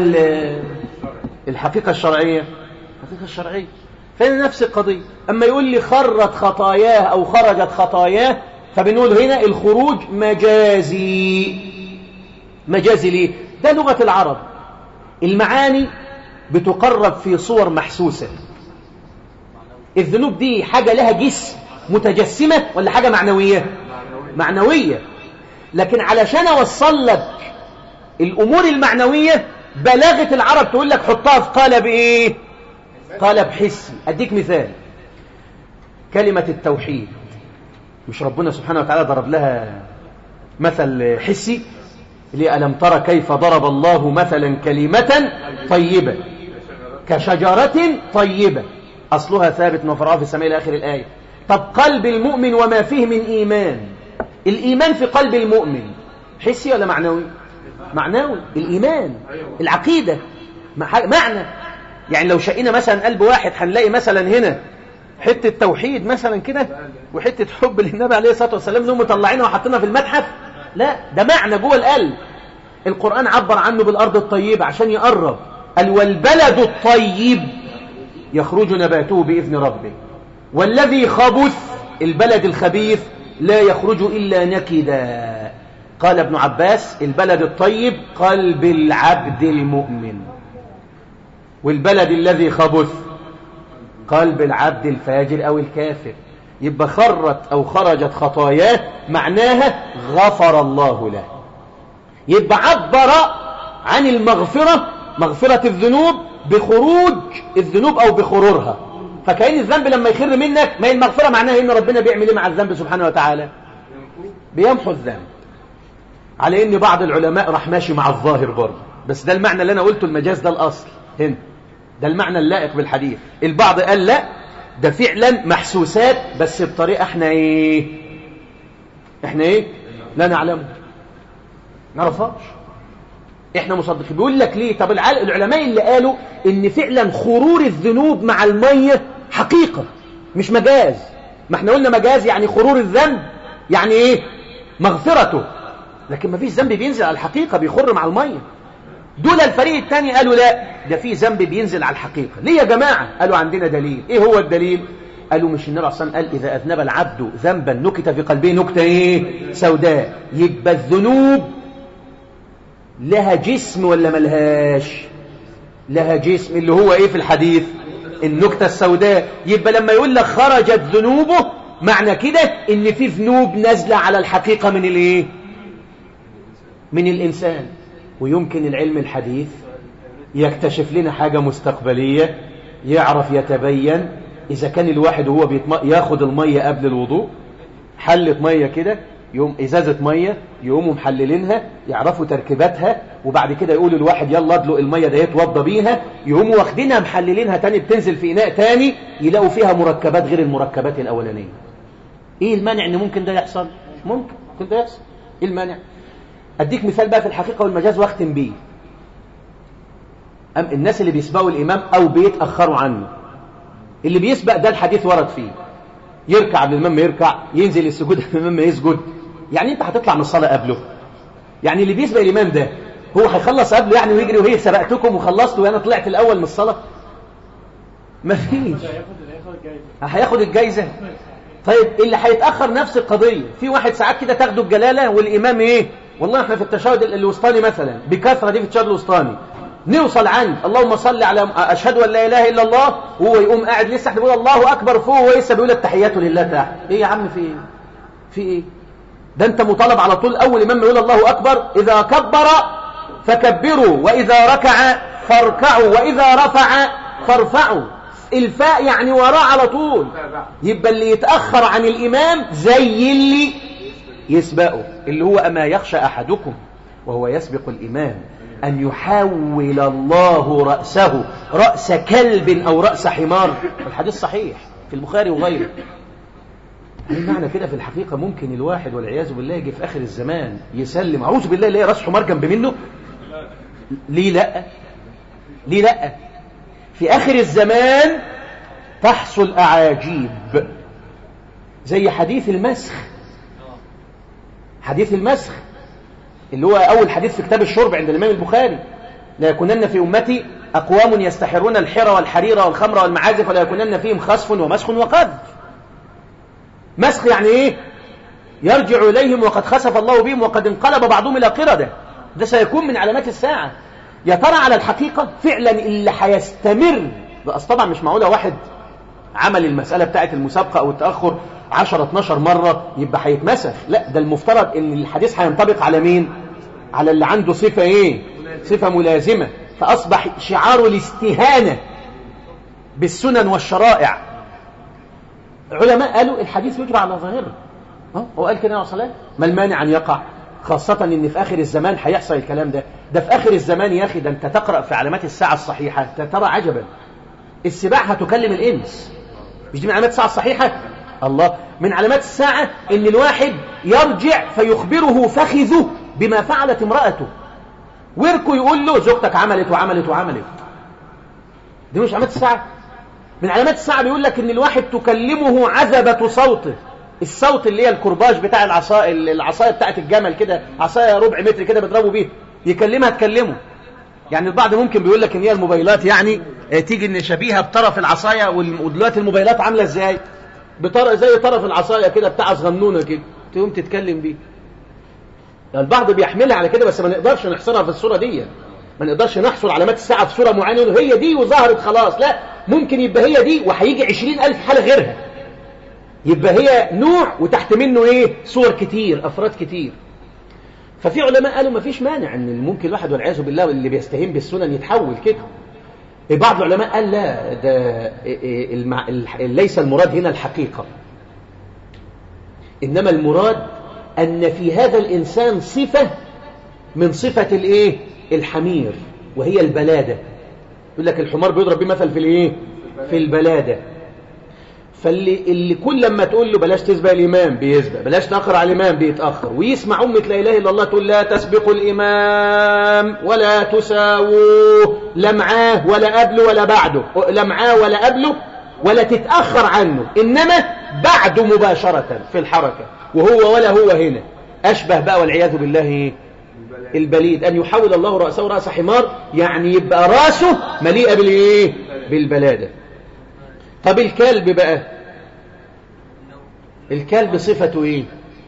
الحقيقة الشرعية؟ الحقيقة الشرعية. فهنا نفس القضية. اما يقول لي خرت خطاياه او خرجت خطاياه، فبنقول هنا الخروج مجازي. مجازي ليه؟ ده لغة العرب. المعاني بتقرب في صور محسوسة. الذنوب دي حاجة لها جسم متجسمة ولا حاجة معنوية؟ معنوية. لكن علشان أوصل لك الأمور المعنوية بلاغة العرب تقول لك حطها في قالب إيه؟ قالب حسي. أديك مثال. كلمة التوحيد، مش ربنا سبحانه وتعالى ضرب لها مثل حسي؟ اللي ألم ترى كيف ضرب الله مثلا كلمة طيبة كشجرة طيبة أصلها ثابت وفرعها في السماء إلى آخر الآية. طب قلب المؤمن وما فيه من إيمان، الإيمان في قلب المؤمن حسي ولا معنوي؟ معنوي. الإيمان العقيدة معنى. يعني لو شئنا مثلا قلب واحد هنلاقي مثلا هنا حتة توحيد مثلا كده وحتة حب للنبي عليه الصلاة والسلام نقوم مطلعينها وحطينها في المتحف؟ لا، ده معنى جوه القلب. القرآن عبر عنه بالأرض الطيبة عشان يقرب. قال والبلد الطيب يخرج نباته بإذن ربه والذي خبث البلد الخبيث لا يخرج إلا نكدا. قال ابن عباس البلد الطيب قلب العبد المؤمن، والبلد الذي خبث قلب العبد الفاجر أو الكافر. يبقى خرت أو خرجت خطاياه معناها غفر الله له. يبقى عبر عن المغفرة، مغفرة الذنوب، بخروج الذنوب أو بخرورها. فكأن الذنب لما يخر منك، ما هي المغفرة معناها إن ربنا بيعمل إيه مع الذنب سبحانه وتعالى؟ بيمحو الذنب. على إن بعض العلماء راح ماشي مع الظاهر برضه، بس ده المعنى اللي أنا قلته، المجاز ده الأصل هنا، ده المعنى اللائق بالحديث. البعض قال لا، ده فعلا محسوسات بس بطريقة احنا ايه احنا ايه لا نعلمه، نعرفهاش، احنا مصدقين. بيقول لك ليه؟ طب العلماء اللي قالوا ان فعلا خرور الذنوب مع المية حقيقة مش مجاز. ما احنا قلنا مجاز يعني خرور الذنب يعني ايه مغفرته، لكن ما فيش ذنب بينزل على الحقيقة بيخر مع المية. دول الفريق الثاني قالوا لا، ده في ذنب بينزل على الحقيقة. ليه يا جماعة؟ قالوا عندنا دليل. ايه هو الدليل؟ قالوا مش النبي عليه الصلاة والسلام قال اذا اذنب العبد ذنبا نكت في قلبه نكتة ايه سوداء؟ يبقى الذنوب لها جسم ولا ملهاش؟ لها جسم، اللي هو ايه في الحديث؟ النكتة السوداء. يبقى لما يقول لك خرجت ذنوبه معنى كده ان في ذنوب نازلة على الحقيقة من الايه؟ من الانسان. ويمكن العلم الحديث يكتشف لنا حاجة مستقبلية، يعرف يتبين إذا كان الواحد وهو بيتم... ياخد المية قبل الوضوء، حلة مية كده يقوم ازازه ميه يقوموا محللينها يعرفوا تركيباتها، وبعد كده يقولوا الواحد يلا ادلق الميه ده يتوضى بيها، يقوموا واخدينها محللينها تاني بتنزل في اناء تاني يلاقوا فيها مركبات غير المركبات الاولانيه. ايه المانع ان ممكن ده يحصل؟ ممكن ممكن ده يحصل. ايه المانع؟ اديك مثال بقى في الحقيقه والمجاز واختم بيه. أم الناس اللي بيسبقوا الامام او بيتاخروا عنه، اللي بيسبق ده الحديث ورد فيه يركع قبل الامام يركع، ينزل السجود قبل الامام يسجد. يعني انت هتطلع من الصلاه قبله؟ يعني اللي بيسبق الامام ده هو هيخلص قبله يعني ويجري وهي سبقتكم وخلصت وانا طلعت الاول من الصلاه؟ مفيش. هياخد الجايزه. طيب اللي هيتاخر نفس القضيه. في واحد ساعات كده تاخده الجلاله والامام ايه، والله احنا في التشهد الوسطاني مثلا بكثره دي في التشهد الوسطاني نوصل عند اللهم صل على اشهد ان لا اله الا الله، وهو يقوم قاعد لسه احنا بنقول الله اكبر فوق وهو لسه بيقول التحيات لله تحت. ايه يا عم في ايه؟ في ايه؟ ده انت مطالب على طول اول امام يقول الله اكبر اذا كبر فكبروا واذا ركع فاركعوا واذا رفع فارفعوا. الفاء يعني وراه على طول. يبقى اللي يتاخر عن الامام زي اللي يسبقه، اللي هو اما يخشى احدكم وهو يسبق الامام أن يحول الله رأسه رأس كلب أو رأس حمار. الحديث صحيح في البخاري وغيره. هل معنى كده في الحقيقة ممكن الواحد والعياذ بالله يجي في آخر الزمان يسلم أعوذ بالله ليه رأس حمار جنب منه؟ ليه لا؟ ليه لا؟ في آخر الزمان تحصل أعاجيب زي حديث المسخ. حديث المسخ اللي هو أول حديث في كتاب الشرب عند الإمام البخاري: لا يكونن في أمتي أقوام يستحرون الحرى والحرير والخمر والمعازف ولا يكونن فيهم خسف ومسخ وقذف. مسخ يعني إيه؟ يرجع إليهم وقد خسف الله بهم وقد انقلب بعضهم إلى قردة. ده سيكون من علامات الساعة. يا ترى على الحقيقة فعلا اللي هيستمر بس طبعا مش معقولة واحد عمل المسألة بتاعت المسابقة أو التأخر عشرة اتناشر مرة يبقى هيتمسخ. لا، ده المفترض ان الحديث هينطبق على مين؟ على اللي عنده صفة ايه؟ صفة ملازمة. فأصبح شعار الاستهانة بالسنن والشرائع. علماء قالوا الحديث يجرى على ظاهره. هو قال كده يا صلاة ما المانع أن يقع؟ خاصة ان في آخر الزمان هيحصل الكلام ده. ده في آخر الزمان يا أخي، ده أنت تقرأ في علامات الساعة الصحيحة ترى عجبا. السباع هتكلم الإنس. مش دي من علامات الساعة الصحيحة؟ الله. من علامات الساعة ان الواحد يرجع فيخبره فخذه بما فعلت امرأته، وركو يقول له زوجتك عملت وعملت وعملت. دي مش علامات الساعة. من علامات الساعة بيقول لك ان الواحد تكلمه عذبة صوته. الصوت اللي هي الكرباج بتاع العصاية العصاية بتاعت الجمل كده، عصاية ربع متر كده بيضربوا بيه، يكلمها تكلمه. يعني البعض ممكن بيقول لك ان هي الموبايلات يعني تيجي ان شبيهة بطرف العصاية، ودلوقتي الموبايلات عاملة ازاي؟ بطرف زي طرف العصاية كده بتاع صغنونة كده تقوم تتكلم بيه. البعض بيحملها على كده، بس ما نقدرش نحصرها في الصورة دي. ما نقدرش نحصل علامات الساعة في صورة معينة هي دي وظهرت خلاص. لا، ممكن يبقى هي دي وهيجي عشرين ألف حالة غيرها، يبقى هي نوع وتحت منه ايه؟ صور كتير، أفراد كتير. ففي علماء قالوا ما فيش مانع ان ممكن الواحد والعياذ بالله اللي بيستهين بالسنن يتحول كده. بعض العلماء قال لا، ده ليس المراد هنا الحقيقة، إنما المراد أن في هذا الإنسان صفة من صفة الإيه؟ الحمير، وهي البلادة. يقول لك الحمار بيضرب بمثل في الإيه؟ في البلادة. فاللي اللي كل لما تقول له بلاش تسبق الإمام بيسبق، بلاش تأخر على الإمام بيتأخر، ويسمع أمة لا إله إلا الله تقول لا تسبقوا الإمام ولا تساووه، لا معاه ولا قبله ولا بعده، لا معاه ولا قبله ولا تتأخر عنه، إنما بعده مباشرة في الحركة، وهو ولا هو هنا. أشبه بقى والعياذ بالله البليد، أن يحول الله رأسه رأس حمار، يعني يبقى رأسه مليئة بالإيه؟ بالبلادة. طب الكلب بقى، الكلب صفته ايه؟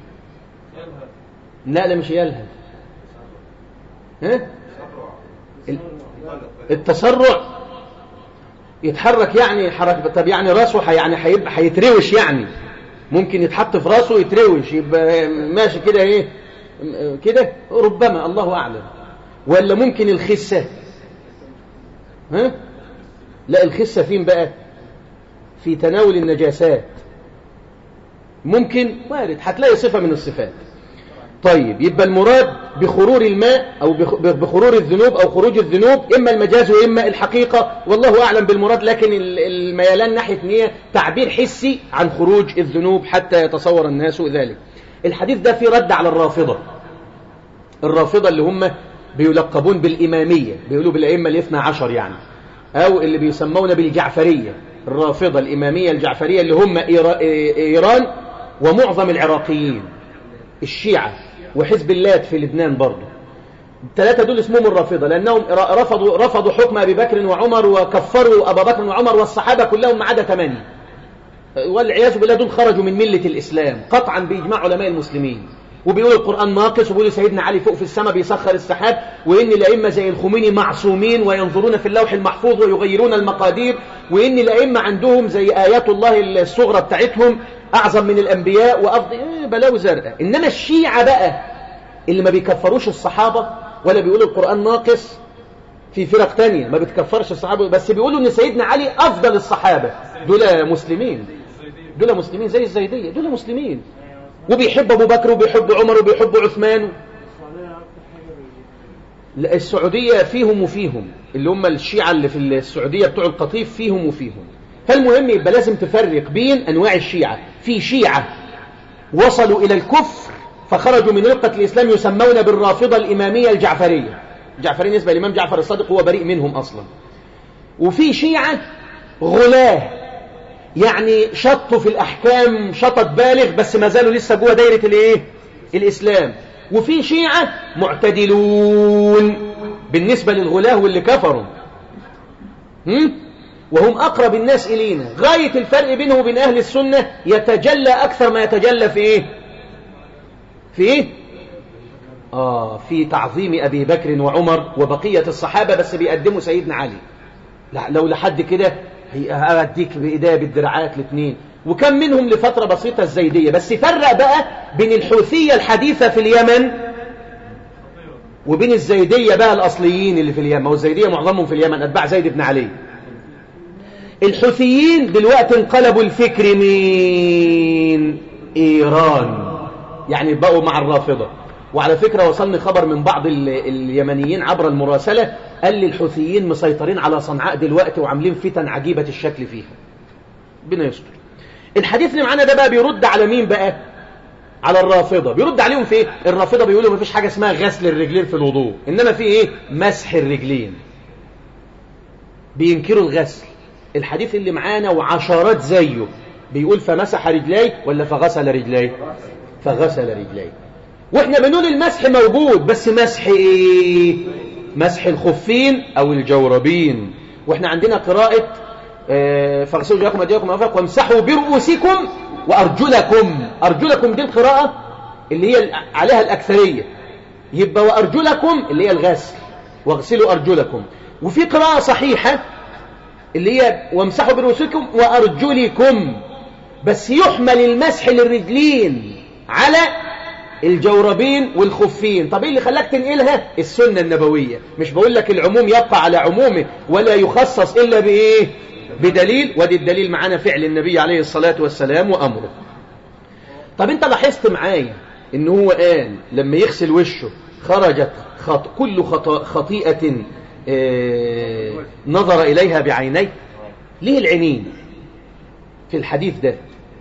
لا لا مش يلهث. ها؟ التسرع، يتحرك يعني حركة. طب يعني راسه يعني هيبقى هيتروش، يعني ممكن يتحط في راسه يتروش يبقى ماشي كده ايه كده، ربما الله اعلم. ولا ممكن الخسة؟ ها؟ لا، الخسة فين بقى؟ في تناول النجاسات. ممكن وارد، هتلاقي صفة من الصفات. طيب يبقى المراد بخرور الماء أو بخرور الذنوب أو خروج الذنوب إما المجاز وإما الحقيقة، والله أعلم بالمراد، لكن الميلان ناحية نية تعبير حسي عن خروج الذنوب حتى يتصور الناس ذلك. الحديث ده فيه رد على الرافضة. الرافضة اللي هم بيلقبون بالإمامية، بيقولوا بالأئمة الاثنى عشر يعني، أو اللي بيسمون بالجعفرية. الرافضة الإمامية الجعفرية اللي هم إيران ومعظم العراقيين، الشيعة وحزب اللات في لبنان برضو. الثلاثة دول اسمهم الرافضة لأنهم رفضوا رفضوا حكم أبي بكر وعمر وكفروا أبا بكر وعمر والصحابة كلهم ما عدا ثمانية، والعياذ بالله دول خرجوا من ملة الإسلام قطعا بإجماع علماء المسلمين. وبيقولوا القرآن ناقص، وبيقولوا سيدنا علي فوق في السماء بيسخر السحاب، وإن الأئمة زي الخميني معصومين وينظرون في اللوح المحفوظ ويغيرون المقادير، وإن الأئمة عندهم زي آيات الله الصغرى بتاعتهم أعظم من الأنبياء وأفضل. إيه بلاوي زرقاء. إنما الشيعة بقى اللي ما بيكفروش الصحابة ولا بيقولوا القرآن ناقص، في فرق تانية ما بتكفرش الصحابة بس بيقولوا إن سيدنا علي أفضل الصحابة، دول مسلمين، دول مسلمين زي الزيدية، دول مسلمين وبيحب أبو بكر وبيحب عمر وبيحب عثمان. السعودية فيهم وفيهم، اللي هم الشيعة اللي في السعودية بتوع القطيف فيهم وفيهم. فالمهم يبقى لازم تفرق بين أنواع الشيعة. في شيعة وصلوا إلى الكفر فخرجوا من رقة الإسلام يسمون بالرافضة الإمامية الجعفرية. الجعفرية نسبة الإمام جعفر الصادق هو بريء منهم أصلا. وفي شيعة غلاه يعني شطوا في الأحكام شطط بالغ بس ما زالوا لسه جوه دايرة الإيه؟ الإسلام. وفي شيعة معتدلون بالنسبة للغلاه واللي كفروا، هم؟ وهم أقرب الناس إلينا. غاية الفرق بينه وبين أهل السنة يتجلى أكثر ما يتجلى في إيه؟ في إيه؟ آه في تعظيم أبي بكر وعمر وبقية الصحابة، بس بيقدموا سيدنا علي. لا لو لحد كده هأديك بإيديه بالدرعات الاثنين. وكم منهم لفترة بسيطة الزيدية. بس فرق بقى بين الحوثية الحديثة في اليمن وبين الزيدية بقى الأصليين اللي في اليمن، والزيدية معظمهم في اليمن أتباع زيد بن علي. الحوثيين دلوقتي انقلبوا الفكر مين؟ إيران، يعني بقوا مع الرافضة. وعلى فكرة وصلني خبر من بعض اليمنيين عبر المراسلة قال لي الحوثيين مسيطرين على صنعاء دلوقتي وعاملين فتن عجيبة الشكل فيها. ربنا يستر. الحديث اللي معانا ده بقى بيرد على مين بقى؟ على الرافضة. بيرد عليهم في ايه؟ الرافضة بيقولوا ما فيش حاجة اسمها غسل الرجلين في الوضوء، إنما في ايه؟ مسح الرجلين. بينكروا الغسل. الحديث اللي معانا وعشرات زيه بيقول فمسح رجلي ولا فغسل رجلي؟ فغسل رجلي. واحنا بنقول المسح موجود، بس مسح ايه؟ مسح الخفين او الجوربين. واحنا عندنا قراءة اه فاغسلوا وجوهكم وايديكم وارجلكم وامسحوا برؤوسكم وارجلكم. ارجلكم دي القراءة اللي هي عليها الاكثرية، يبقى وارجلكم اللي هي الغسل، واغسلوا ارجلكم. وفي قراءة صحيحة اللي هي وامسحوا برؤوسكم وارجلكم، بس يحمل المسح للرجلين على الجوربين والخفين. طب ايه اللي خلاك تنقلها؟ السنة النبوية. مش بقول لك العموم يبقى على عمومه ولا يخصص إلا بإيه؟ بدليل. ودي الدليل معانا فعل النبي عليه الصلاة والسلام وأمره. طب انت لاحظت معايا ان هو قال لما يغسل وشه خرجت خط كل خط... خطيئة اه... نظر إليها بعينيه. ليه العينين في الحديث ده؟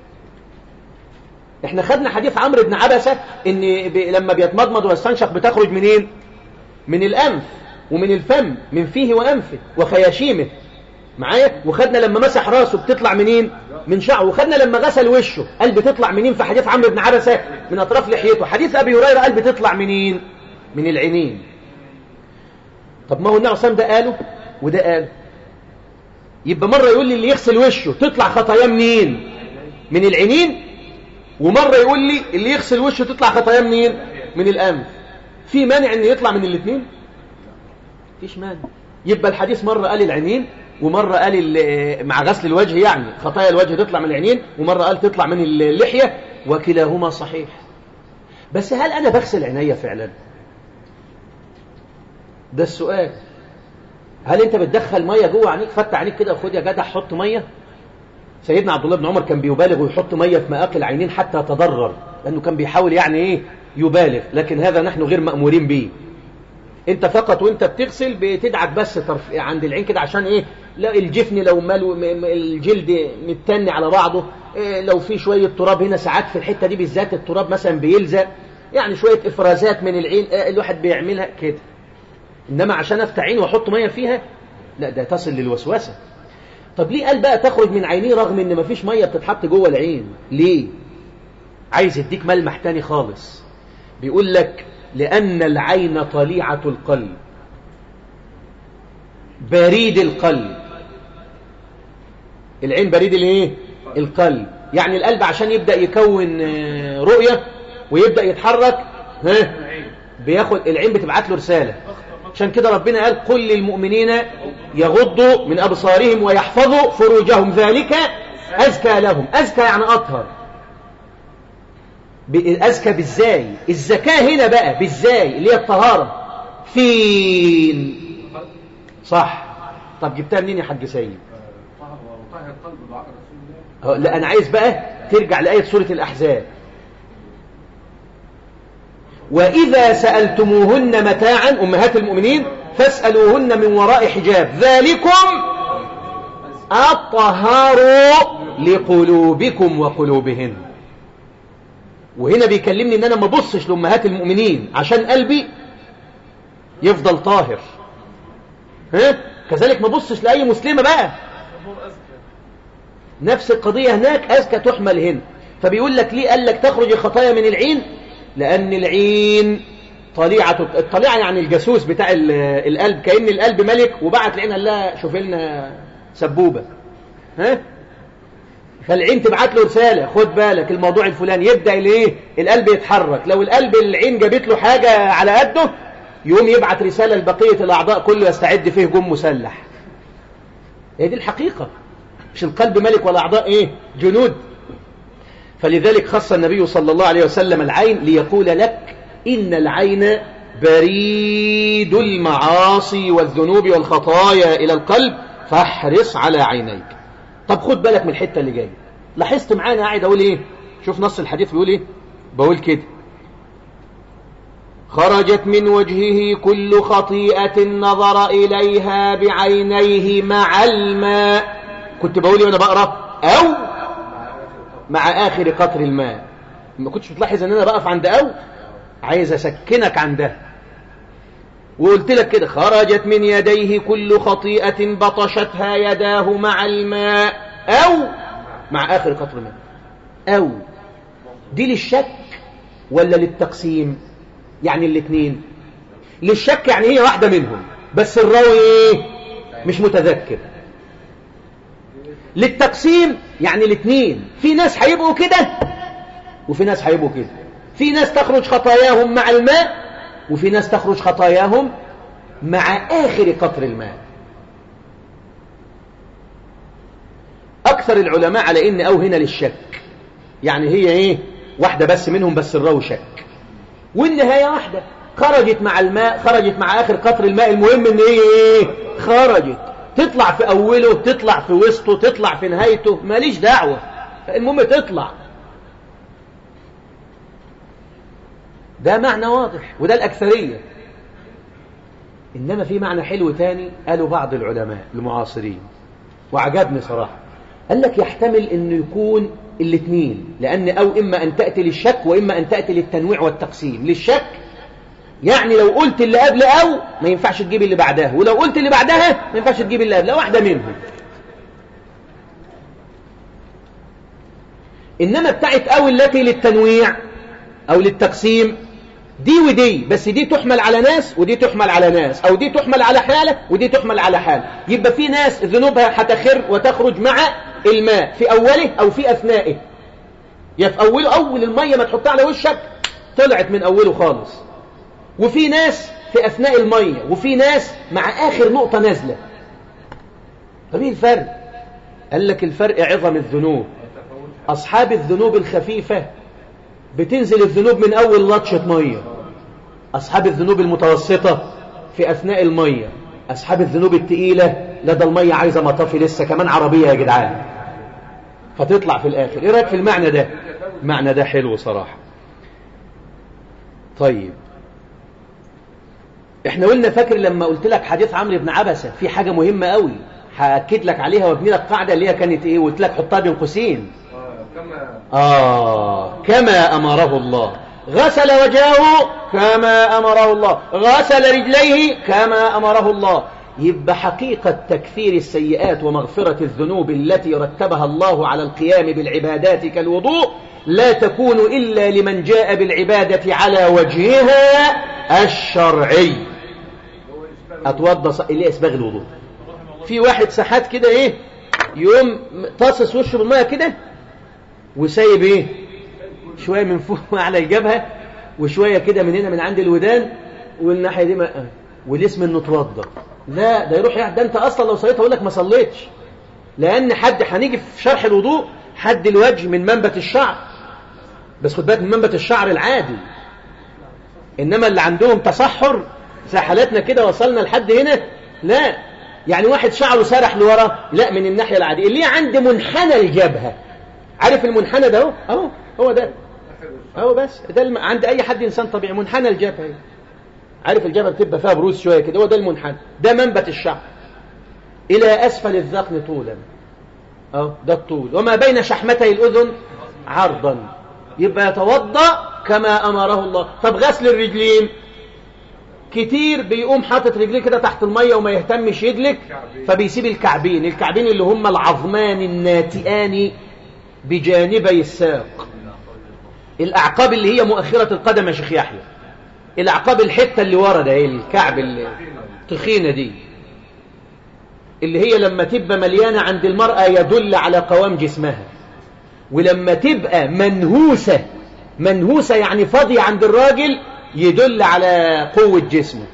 احنا خدنا حديث عمرو بن عبسة ان ب... لما بيتمضمض ويستنشق بتخرج منين؟ من الانف ومن الفم، من فيه وانفه وخياشيمه معايا. وخدنا لما مسح راسه بتطلع منين؟ من شعره. وخدنا لما غسل وشه قال بتطلع منين في حديث عمرو بن عبسة؟ من اطراف لحيته. حديث ابي هريره قال بتطلع منين؟ من العينين. طب ما هو النبي صلى الله عليه وسلم ده قاله وده قاله. يبقى مره يقول لي اللي يغسل وشه تطلع خطاياه منين؟ من العينين، ومرة يقول لي اللي يغسل وشه تطلع خطاياه منين؟ من الأنف. في مانع ان يطلع من الاثنين؟ فيش مانع. يبقى الحديث مرة قال العينين ومرة قال مع غسل الوجه يعني خطايا الوجه تطلع من العينين، ومرة قال تطلع من اللحية، وكلاهما صحيح. بس هل أنا بغسل عيني فعلا؟ ده السؤال. هل أنت بتدخل مية جوه عينيك؟ فتح عينيك كده وخد يا جدع حط مية. سيدنا عبد الله بن عمر كان بيبالغ ويحط مية في مآقي العينين حتى تضرر، لأنه كان بيحاول يعني إيه يبالغ، لكن هذا نحن غير مأمورين به. انت فقط وانت بتغسل بتدعك بس طرف عند العين كده، عشان ايه؟ لا الجفن لو ملو الجلد متني على بعضه، إيه لو في شوية تراب هنا، ساعات في الحتة دي بالذات التراب مثلا بيلزق، يعني شوية افرازات من العين إيه الواحد بيعملها كده. انما عشان افتح عين واحط ميه فيها، لا ده تصل للوسوسة. طب ليه قال بقى تخرج من عينيه رغم ان مفيش ميه بتتحط جوه العين؟ ليه؟ عايز يديك ملمح تاني خالص. بيقول لك لأن العين طليعة القلب، بريد القلب. العين بريد الايه؟ القلب. يعني القلب عشان يبدأ يكون رؤية ويبدأ يتحرك، ها بياخد العين بتبعت له رسالة. عشان كده ربنا قال قل للمؤمنين يغضوا من أبصارهم ويحفظوا فروجهم ذلك أزكى لهم. أزكى يعني أطهر. أزكى بالزاي. الزكاة هنا بقى بالزاي اللي هي الطهارة. فين؟ صح. طب جبتها منين يا حاج سيد؟ لا أنا عايز بقى ترجع لآية سورة الأحزاب. وإذا سألتموهن متاعا أمهات المؤمنين فاسألوهن من وراء حجاب ذلكم أطهر لقلوبكم وقلوبهن. وهنا بيكلمني ان انا ما بصش لأمهات المؤمنين عشان قلبي يفضل طاهر، ها؟ كذلك ما بصش لأي مسلمة بقى، نفس القضية هناك، أزكى تحمل هنا. فبيقول لك ليه قال لك تخرج الخطايا من العين؟ لأن العين طليعة. الطليعة يعني الجاسوس بتاع القلب، كأن القلب ملك وبعت العين قال لها شوف لنا سبوبة، ها؟ فالعين تبعت له رسالة خد بالك الموضوع الفلاني، يبدأ الايه؟ القلب يتحرك. لو القلب العين جابت له حاجة على قده يقوم يبعت رسالة لبقية الأعضاء كله يستعد فيه هجوم مسلح. هي دي الحقيقة، مش القلب ملك ولا أعضاء ايه؟ جنود. فلذلك خص النبي صلى الله عليه وسلم العين ليقول لك إن العين بريد المعاصي والذنوب والخطايا إلى القلب فاحرص على عينيك. طب خد بالك من الحتة اللي جاية. لاحظت معانا قاعد أقول إيه؟ شوف نص الحديث بيقول إيه؟ بقول كده خرجت من وجهه كل خطيئة نظر إليها بعينيه مع الماء. كنت بقول إيه وأنا بقرأ؟ أو مع آخر قطر الماء. ما كنتش بتلاحظ أن أنا بقف عند أو؟ عايز أسكنك عندها. وقلت لك كده خرجت من يديه كل خطيئة بطشتها يداه مع الماء أو مع آخر قطر الماء. أو دي للشك ولا للتقسيم؟ يعني الاثنين. للشك يعني هي واحدة منهم بس الراوي ايه؟ مش متذكر. للتقسيم يعني الاثنين، في ناس هيبقوا كده وفي ناس هيبقوا كده. في ناس تخرج خطاياهم مع الماء وفي ناس تخرج خطاياهم مع آخر قطر الماء. أكثر العلماء على إن أو هنا للشك، يعني هي إيه؟ واحدة بس منهم بس الراوي شك، والنهاية واحدة، خرجت مع الماء خرجت مع آخر قطر الماء. المهم إن هي إيه؟ خرجت، تطلع في أوله تطلع في وسطه تطلع في نهايته ماليش دعوة، المهم تطلع. ده معنى واضح وده الأكثرية. إنما في معنى حلو تاني قالوا بعض العلماء المعاصرين وعجبني صراحة، قال لك يحتمل أنه يكون الاثنين، لأن أو إما أن تأتي للشك وإما أن تأتي للتنويع والتقسيم. للشك يعني لو قلت اللي قبل أو ما ينفعش تجيب اللي بعدها، ولو قلت اللي بعدها ما ينفعش تجيب اللي قبلها، واحدة منهم. إنما بتاعت أو التي للتنويع أو للتقسيم دي ودي، بس دي تحمل على ناس ودي تحمل على ناس، أو دي تحمل على حالة ودي تحمل على حالة. يبقى في ناس ذنوبها هتخر وتخرج مع الماء في أوله أو في أثنائه. يا في أوله، أول المية ما تحطها على وشك طلعت من أوله خالص، وفي ناس في أثناء المية، وفي ناس مع آخر نقطة نازلة. طب ايه الفرق؟ قال لك الفرق عظم الذنوب. أصحاب الذنوب الخفيفة بتنزل الذنوب من أول لطشة مية، أصحاب الذنوب المتوسطة في أثناء المية، أصحاب الذنوب التقيلة لدى المية عايزة مطافي لسه كمان عربية يا جدعان، فتطلع في الآخر. إيه رأيك في المعنى ده؟ المعنى ده حلو صراحة. طيب احنا قلنا، فاكر لما قلت لك حديث عمرو بن عبسة في حاجة مهمة قوي هأكد لك عليها وابني لك قاعدة اللي هي كانت ايه، وقلت لك حطها بين قوسين. آه كما أمره الله، غسل وجهه كما أمره الله، غسل رجليه كما أمره الله. يبقى حقيقة تكفير السيئات ومغفرة الذنوب التي رتبها الله على القيام بالعبادات كالوضوء لا تكون إلا لمن جاء بالعبادة على وجهها الشرعي. أتوضى اللي أسباغ الوضوء. في واحد سحات كده إيه، يوم تصص وشه بالمية كده وسايب إيه شوية من فوق على الجبهة وشوية كده من هنا من عند الودان والناحية دي ما... والاسم إنه توضى. لا ده يروح يعني، ده أنت أصلا لو صليت أقول لك ما صليتش، لأن حد هنيجي في شرح الوضوء حد الوجه من منبت الشعر، بس خد بالك من منبت الشعر العادي، إنما اللي عندهم تصحر زي حالتنا كده وصلنا لحد هنا لا، يعني واحد شعره سرح لورا لا من الناحية العادية اللي عند منحنى الجبهة. عارف المنحنى ده اهو اهو هو ده اهو، بس ده الم... عند أي حد إنسان طبيعي منحنى الجبهة. عارف الجبهة بتبقى فيها بروز شوية كده، هو ده المنحنى، ده منبت الشعر إلى أسفل الذقن طولا اهو ده الطول، وما بين شحمتي الأذن عرضا. يبقى يتوضأ كما أمره الله. طب غسل الرجلين، كتير بيقوم حاطط رجليه كده تحت المية وما يهتمش يدلك، فبيسيب الكعبين، الكعبين اللي هم العظمان الناتئان بجانبي الساق، الأعقاب اللي هي مؤخرة القدم يا شيخ يحيى، الأعقاب الحتة اللي ورا ده الكعب التخينة دي اللي هي لما تبقى مليانة عند المرأة يدل على قوام جسمها، ولما تبقى منهوسة منهوسة يعني فاضية عند الراجل يدل على قوة جسمه،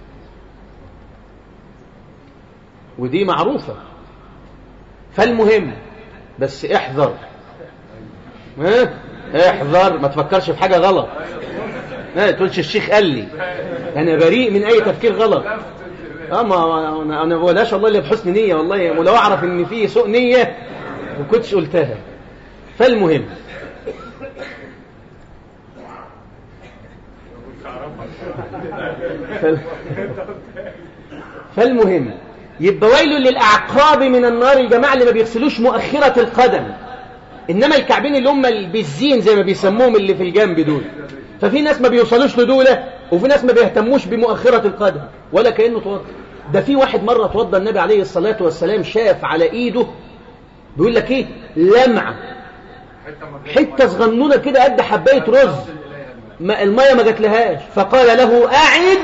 ودي معروفة. فالمهم بس احذر، ها احذر ما تفكرش في حاجة غلط، ما تقولش الشيخ قال لي، انا بريء من اي تفكير غلط. اما انا ما بقولهاش والله اللي بحسن نية، والله ولو اعرف ان في سوء نية ما كنتش قلتها. فالمهم فالمهم يبقى ويل للأعقاب من النار، الجماعة اللي ما بيغسلوش مؤخرة القدم، إنما الكعبين اللي هم بالزين زي ما بيسموهم اللي في الجنب دول. ففي ناس ما بيوصلوش لدولة، وفي ناس ما بيهتموش بمؤخرة القدم ولا كأنه توضى. ده في واحد مرة توضى النبي عليه الصلاة والسلام شاف على إيده بيقول لك إيه لمعة حتة صغنونة كده قد حباية رز، ما المية ما جات لهاش، فقال له أعد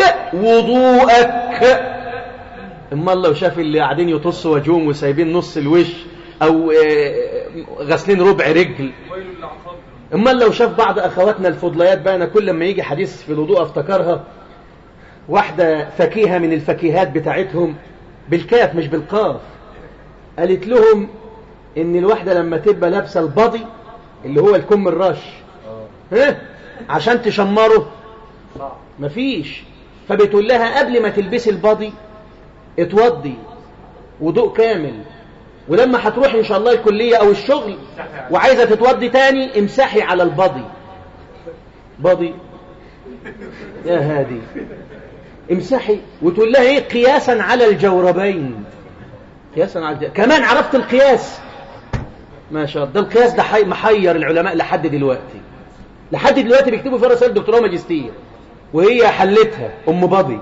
وضوءك. اما الله شاف اللي قاعدين يطصوا وجههم وسايبين نص الوش او غسلين ربع رجل. اما لو شاف بعض اخواتنا الفضليات بقى، انا كل لما يجي حديث في الوضوء افتكرها، واحدة فكيهة من الفكيهات بتاعتهم بالكاف مش بالقاف، قالت لهم ان الواحدة لما تبقى لابسة البضي اللي هو الكم الرش ها عشان تشمره مفيش، فبتقول لها قبل ما تلبسي البضي اتوضي وضوء كامل، ولما هتروح ان شاء الله الكلية او الشغل وعايزة تتوضي تاني امسحي على البضي. بضي يا هادي امسحي، وتقول لها ايه قياسا على الجوربين، قياسا على الجوربين. كمان عرفت القياس ما شاء الله، ده القياس ده محير العلماء لحد دلوقتي، لحد دلوقتي بيكتبوا فيها رسائل دكتوراه ماجستير وهي حلتها ام بضي.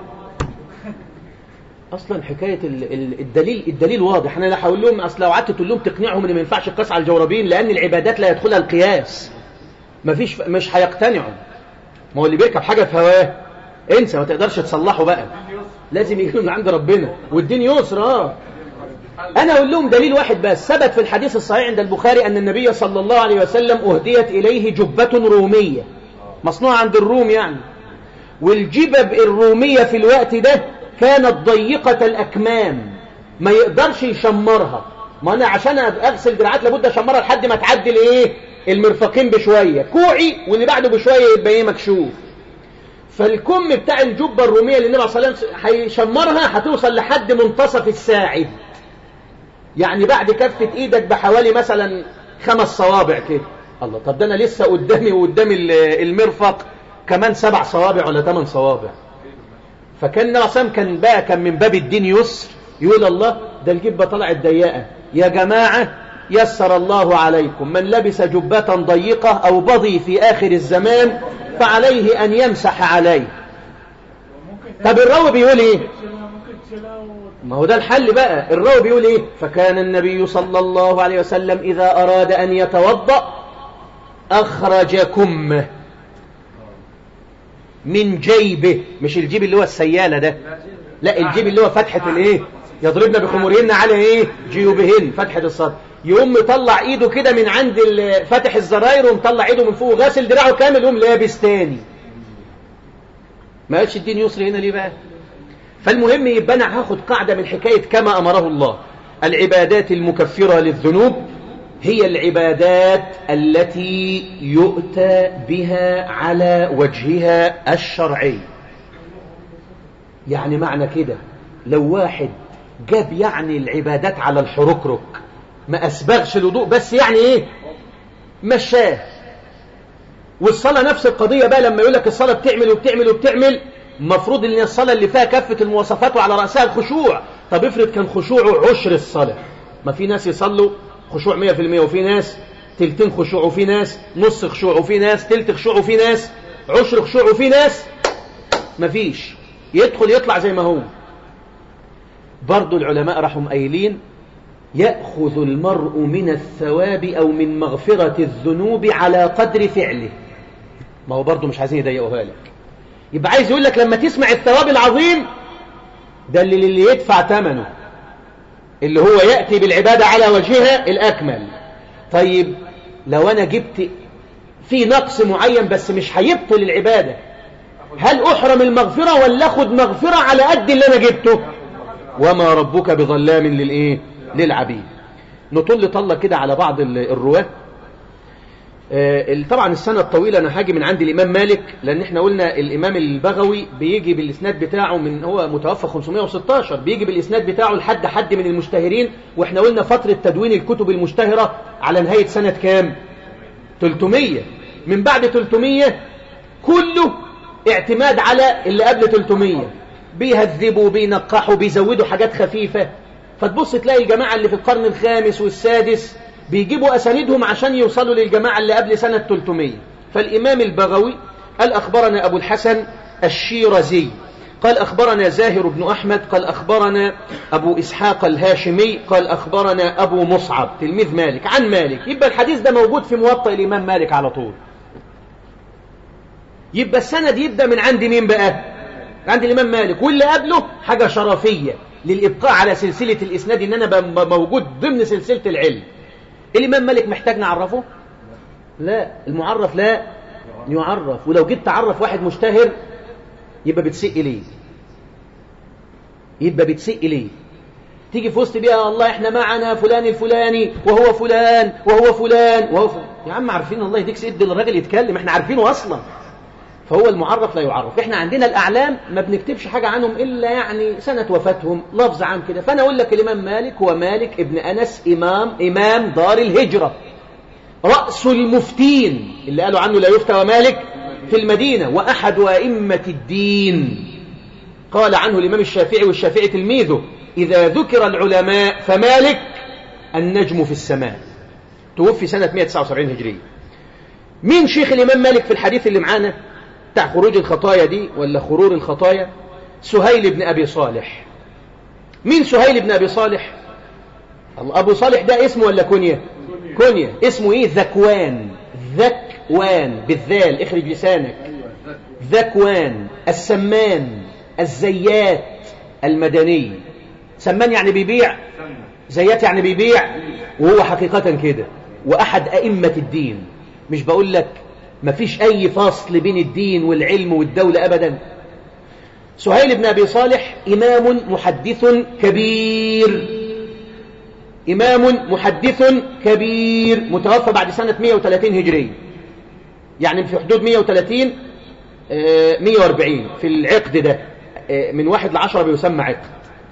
اصلا حكايه الدليل الدليل واضح. انا لا هقول لهم اصل لو قعدت تقول لهم تقنعهم ان ما ينفعش القياس على الجوربين لان العبادات لا يدخلها القياس، مفيش مش هيقتنعوا. ما هو اللي بيركب حاجه في هواه انسى، ما تقدرش تصلحه بقى، لازم يجي من عند ربنا، والدين يسر. اه انا اقول لهم دليل واحد بس ثبت في الحديث الصحيح عند البخاري ان النبي صلى الله عليه وسلم اهديت اليه جبه روميه مصنوعه عند الروم يعني، والجبب الروميه في الوقت ده كانت ضيقة الأكمام ما يقدرش يشمرها. ما أنا عشان أغسل دراعات لابد أشمرها لحد ما تعدل إيه المرفقين بشوية، كوعي واللي بعده بشوية يبقى إيه مكشوف. فالكم بتاع الجبة الرومية اللي النبي صلى الله عليه وسلم هيشمرها هتوصل لحد منتصف الساعد، يعني بعد كفة إيدك بحوالي مثلا خمس صوابع كده. الله، طب ده أنا لسه قدامي وقدام المرفق كمان سبع صوابع ولا ثمان صوابع. فكان نعسام كان بقى كان من باب الدين يسر، يقول الله ده الجبة طلعت ضيقة يا جماعة يسر الله عليكم، من لبس جبة ضيقة أو بضي في آخر الزمان فعليه أن يمسح عليه. طب الراوي بيقول إيه؟ ما هو ده الحل بقى. الراوي بيقول إيه؟ فكان النبي صلى الله عليه وسلم إذا أراد أن يتوضأ أخرج كمه من جيبه، مش الجيب اللي هو السيالة ده، لا الجيب اللي هو فتحة الايه، يضربنا بخمورهن على ايه جيوبهن، فتحة الصدر. يقوم مطلع ايده كده من عند فتح الزراير ومطلع ايده من فوق غاسل دراعه كامل، يقوم لابس تاني. ما قالش الدين يسر هنا ليه بقى؟ فالمهم يبقى انا هاخد قاعدة من حكاية كما امره الله. العبادات المكفرة للذنوب هي العبادات التي يؤتى بها على وجهها الشرعي. يعني معنى كده لو واحد جاب يعني العبادات على الحركرك، ما أسبغش الوضوء بس يعني إيه مشاه. والصلاة نفس القضية بقى، لما يقول لك الصلاة بتعمل وبتعمل وبتعمل، مفروض ان الصلاة اللي فيها كافة المواصفات وعلى رأسها الخشوع. طب افرض كان خشوعه عشر الصلاة، ما في ناس يصلوا خشوع مية في المية، وفي ناس تلتين خشوع، وفي ناس نص خشوع، وفي ناس تلت خشوع، وفي ناس عشر خشوع، وفي ناس مفيش، يدخل يطلع زي ما هو. برضو العلماء راحوا قايلين يأخذ المرء من الثواب أو من مغفرة الذنوب على قدر فعله. ما هو برضو مش عايزين يضيقوها لك. يبقى عايز يقول لك لما تسمع الثواب العظيم ده اللي, اللي يدفع ثمنه، اللي هو يأتي بالعبادة على وجهها الأكمل. طيب لو أنا جبت في نقص معين بس مش هيبطل العبادة، هل أحرم المغفرة ولا أخذ مغفرة على قد اللي أنا جبته؟ وما ربك بظلام للإيه؟ للعبيد. نطل طلة كده على بعض الرواة. طبعا السنة الطويلة أنا هاجي من عند الإمام مالك، لأن احنا قلنا الإمام البغوي بيجي بالإسناد بتاعه، من هو متوفى خمسمائة وستاشر، بيجي بالإسناد بتاعه لحد حد من المشتهرين، واحنا قلنا فترة تدوين الكتب المشتهرة على نهاية سنة كام؟ ثلاثمائة. من بعد ثلاثمائة كله اعتماد على اللي قبل ثلاثمائة، بيهذبوا بينقحوا بيزودوا حاجات خفيفة. فتبص تلاقي الجماعة اللي في القرن الخامس والسادس بيجيبوا أسانيدهم عشان يوصلوا للجماعة اللي قبل سنة ثلاثمائة. فالإمام البغوي قال أخبرنا أبو الحسن الشيرازي قال أخبرنا زاهر بن أحمد قال أخبرنا أبو إسحاق الهاشمي قال أخبرنا أبو مصعب تلميذ مالك عن مالك. يبقى الحديث ده موجود في موطأ الإمام مالك على طول. يبقى السند يبدأ من عند مين بقى؟ عند الإمام مالك، واللي قبله حاجة شرفية للإبقاء على سلسلة الإسناد، إن أنا موجود ضمن سلسلة العلم. الإمام مالك محتاج نعرفه؟ لا، المعرف لا يعرف. ولو جيت تعرف واحد مشتهر يبقى بتسق ليه، يبقى بتسق ليه. تيجي في وسط بيها الله احنا معنا فلان الفلاني وهو فلان وهو فلان وهو فلان. يا عم عارفين، الله يديك سيد الراجل يتكلم، احنا عارفينه أصلا. فهو المعرف لا يعرف. احنا عندنا الأعلام ما بنكتبش حاجة عنهم إلا يعني سنة وفاتهم، لفظ عام كده. فأنا أقول لك الإمام مالك هو مالك ابن أنس، إمام إمام دار الهجرة، رأس المفتين اللي قالوا عنه لا يفتى مالك في المدينة، وأحد أئمة الدين. قال عنه الإمام الشافعي، والشافعي تلميذه، إذا ذكر العلماء فمالك النجم في السماء. توفي سنة مئة وتسعة وسبعين هجرية. مين شيخ الإمام مالك في الحديث اللي معانا بتاع خروج الخطايا دي ولا خرور الخطايا؟ سهيل بن أبي صالح. مين سهيل بن أبي صالح؟ أبو صالح ده اسمه ولا كنية؟ كنية. اسمه إيه؟ ذكوان. ذكوان بالذال، اخرج لسانك. ذكوان السمان الزيات المدني. سمان يعني بيبيع، زيات يعني بيبيع، وهو حقيقة كده. وأحد أئمة الدين. مش بقول لك مفيش أي فاصل بين الدين والعلم والدولة أبدا. سهيل بن أبي صالح إمام محدث كبير، إمام محدث كبير، متوفى بعد سنة مئة وثلاثين هجرية، يعني في حدود مئة وثلاثين مئة وأربعين في العقد ده، من واحد لعشرة بيسمى عقد.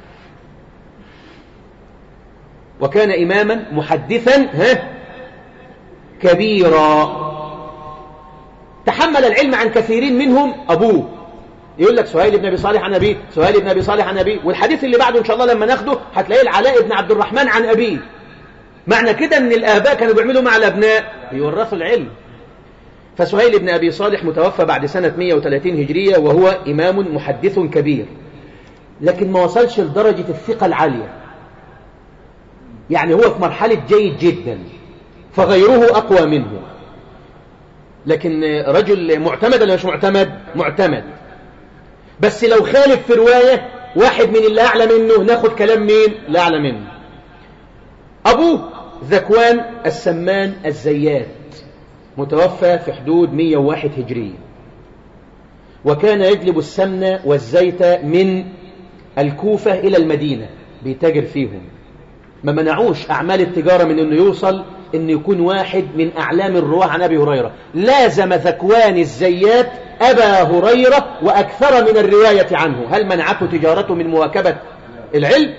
وكان إماما محدثا ها كبيرا. تحمل العلم عن كثيرين منهم أبوه. يقول لك سهيل بن أبي صالح عن أبيه، سهيل بن أبي صالح عن أبيه، والحديث اللي بعده إن شاء الله لما ناخده هتلاقيه العلاء بن عبد الرحمن عن أبيه. معنى كده أن الآباء كانوا بيعملوا مع الأبناء يورثوا العلم. فسهيل بن أبي صالح متوفى بعد سنة مئة وثلاثين هجرية، وهو إمام محدث كبير، لكن ما وصلش لدرجة الثقة العالية، يعني هو في مرحلة جيد جدا، فغيره أقوى منه. لكن رجل معتمد ولا مش معتمد؟ معتمد. بس لو خالف في رواية واحد من اللي أعلى منه ناخد كلام مين؟ لا أعلى منه. أبوه ذكوان السمان الزيات، متوفى في حدود مئة وواحد هجرية، وكان يجلب السمن والزيت من الكوفة إلى المدينة بيتاجر فيهم. ما منعوش أعمال التجارة من أنه يوصل أن يكون واحد من أعلام الرواة عن أبي هريرة. لازم ذكوان الزيات أبا هريرة وأكثر من الرواية عنه. هل منعته تجارته من مواكبة العلم؟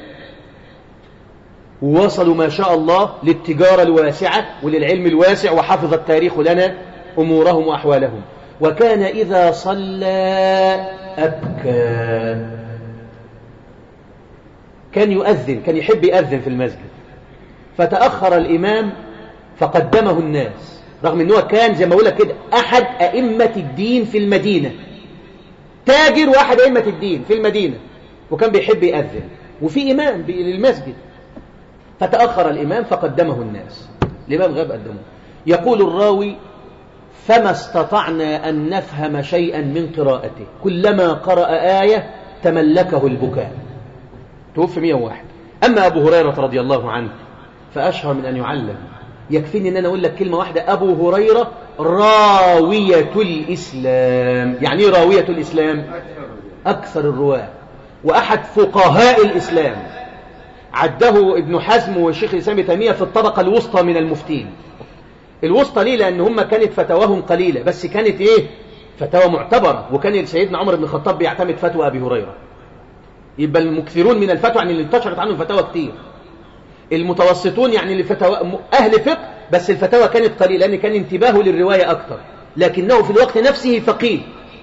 ووصلوا ما شاء الله للتجارة الواسعة وللعلم الواسع، وحفظ التاريخ لنا أمورهم وأحوالهم. وكان إذا صلى أبكى، كان يؤذن، كان يحب يؤذن في المسجد، فتأخر الإمام فقدمه الناس، رغم أنه كان زي ما أقول لك كده أحد أئمة الدين في المدينة، تاجر وأحد أئمة الدين في المدينة، وكان بيحب يؤذن وفي إمام للمسجد. فتأخر الإمام فقدمه الناس، الإمام غاب قدمه. يقول الراوي: فما استطعنا أن نفهم شيئا من قراءته، كلما قرأ آية تملكه البكاء. توفي مئة وواحد. أما أبو هريرة رضي الله عنه فأشهر من أن يعلم. يكفيني أن أنا أقول لك كلمة واحدة: أبو هريرة راوية الإسلام. يعني راوية الإسلام؟ أكثر الرواة وأحد فقهاء الإسلام. عده ابن حزم والشيخ الإسلام ابن تيمية في الطبقة الوسطى من المفتين. الوسطى ليه؟ لأن هم كانت فتواهم قليلة، بس كانت إيه؟ فتوى معتبرة. وكان سيدنا عمر بن الخطاب بيعتمد فتوى أبي هريرة. يبقى المكثرون من الفتوى يعني اللي انتشرت عنهم فتوى كتير. المتوسطون يعني اللي فتوى أهل فقه بس الفتوى كانت قليلة، لأن كان انتباهه للرواية أكثر، لكنه في الوقت نفسه فقيه.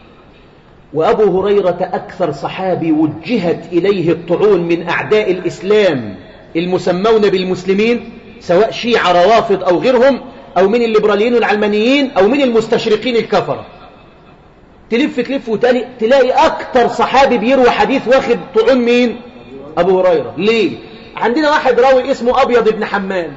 وأبو هريرة أكثر صحابي وجهت إليه الطعون من أعداء الإسلام المسمون بالمسلمين، سواء شيعة روافض أو غيرهم، أو من الليبراليين والعلمانيين، أو من المستشرقين الكفرة. تلف تلف وتالي تلاقي أكثر صحابي بيروي حديث واخد طعون مين؟ أبو هريرة. ليه؟ عندنا واحد راوي اسمه أبيض بن حمال.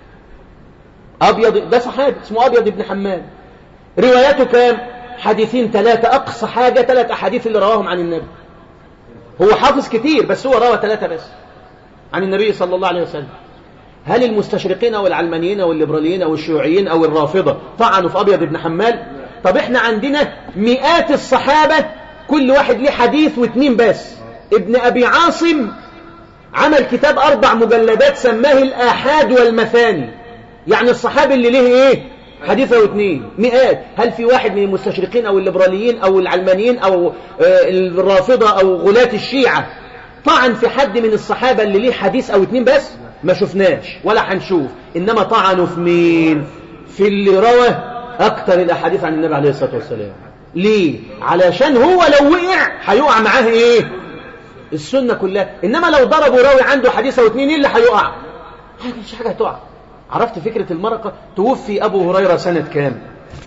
أبيض ده صحابي اسمه أبيض بن حمال، رواياته كام؟ حديثين ثلاثة، أقصى حاجة ثلاث أحاديث اللي رواهم عن النبي. هو حافظ كتير بس هو روى ثلاثة بس عن النبي صلى الله عليه وسلم. هل المستشرقين أو العلمانيين أو الليبراليين أو الشيوعيين أو الرافضة طعنوا في أبيض بن حمال؟ طب إحنا عندنا مئات الصحابة كل واحد ليه حديث واثنين بس. ابن أبي عاصم عمل كتاب أربع مجلدات سماه الآحاد والمثاني، يعني الصحابي اللي ليه إيه؟ حديثة واثنين. مئات. هل في واحد من المستشرقين أو الليبراليين أو العلمانيين أو الرافضة أو غلاة الشيعة طعن في حد من الصحابة اللي ليه حديث أو اثنين بس؟ ما شفناش ولا هنشوف. إنما طعنوا في مين؟ في اللي روى أكثر الأحاديث عن النبي عليه الصلاة والسلام. ليه؟ علشان هو لو وقع هيقع معاه إيه؟ السنة كلها. إنما لو ضربوا راوي عنده حديث أو اثنين، إيه اللي هيقع؟ مش حاجة هتقع. عرفت فكرة المرقة؟ توفي أبو هريرة سنة كام؟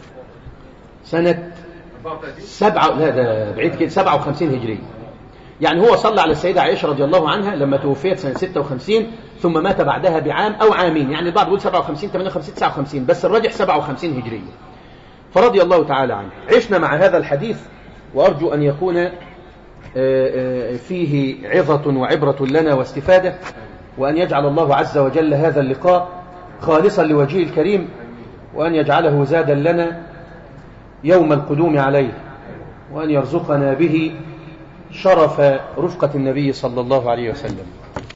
سنة سبعة، لا ده بعيد كده، سبعة وخمسين هجرية. يعني هو صلى على السيدة عائشة رضي الله عنها لما توفيت سنة ستة وخمسين، ثم مات بعدها بعام أو عامين، يعني البعض يقول سبعة وخمسين ثمانية وخمسين تسعة وخمسين، بس الراجح سبعة وخمسين هجرية. فرضي الله تعالى عنه. عشنا مع هذا الحديث، وأرجو أن يكون فيه عظة وعبرة لنا واستفادة، وأن يجعل الله عز وجل هذا اللقاء خالصا لوجهه الكريم، وأن يجعله زادا لنا يوم القدوم عليه، وأن يرزقنا به شرف رفقة النبي صلى الله عليه وسلم.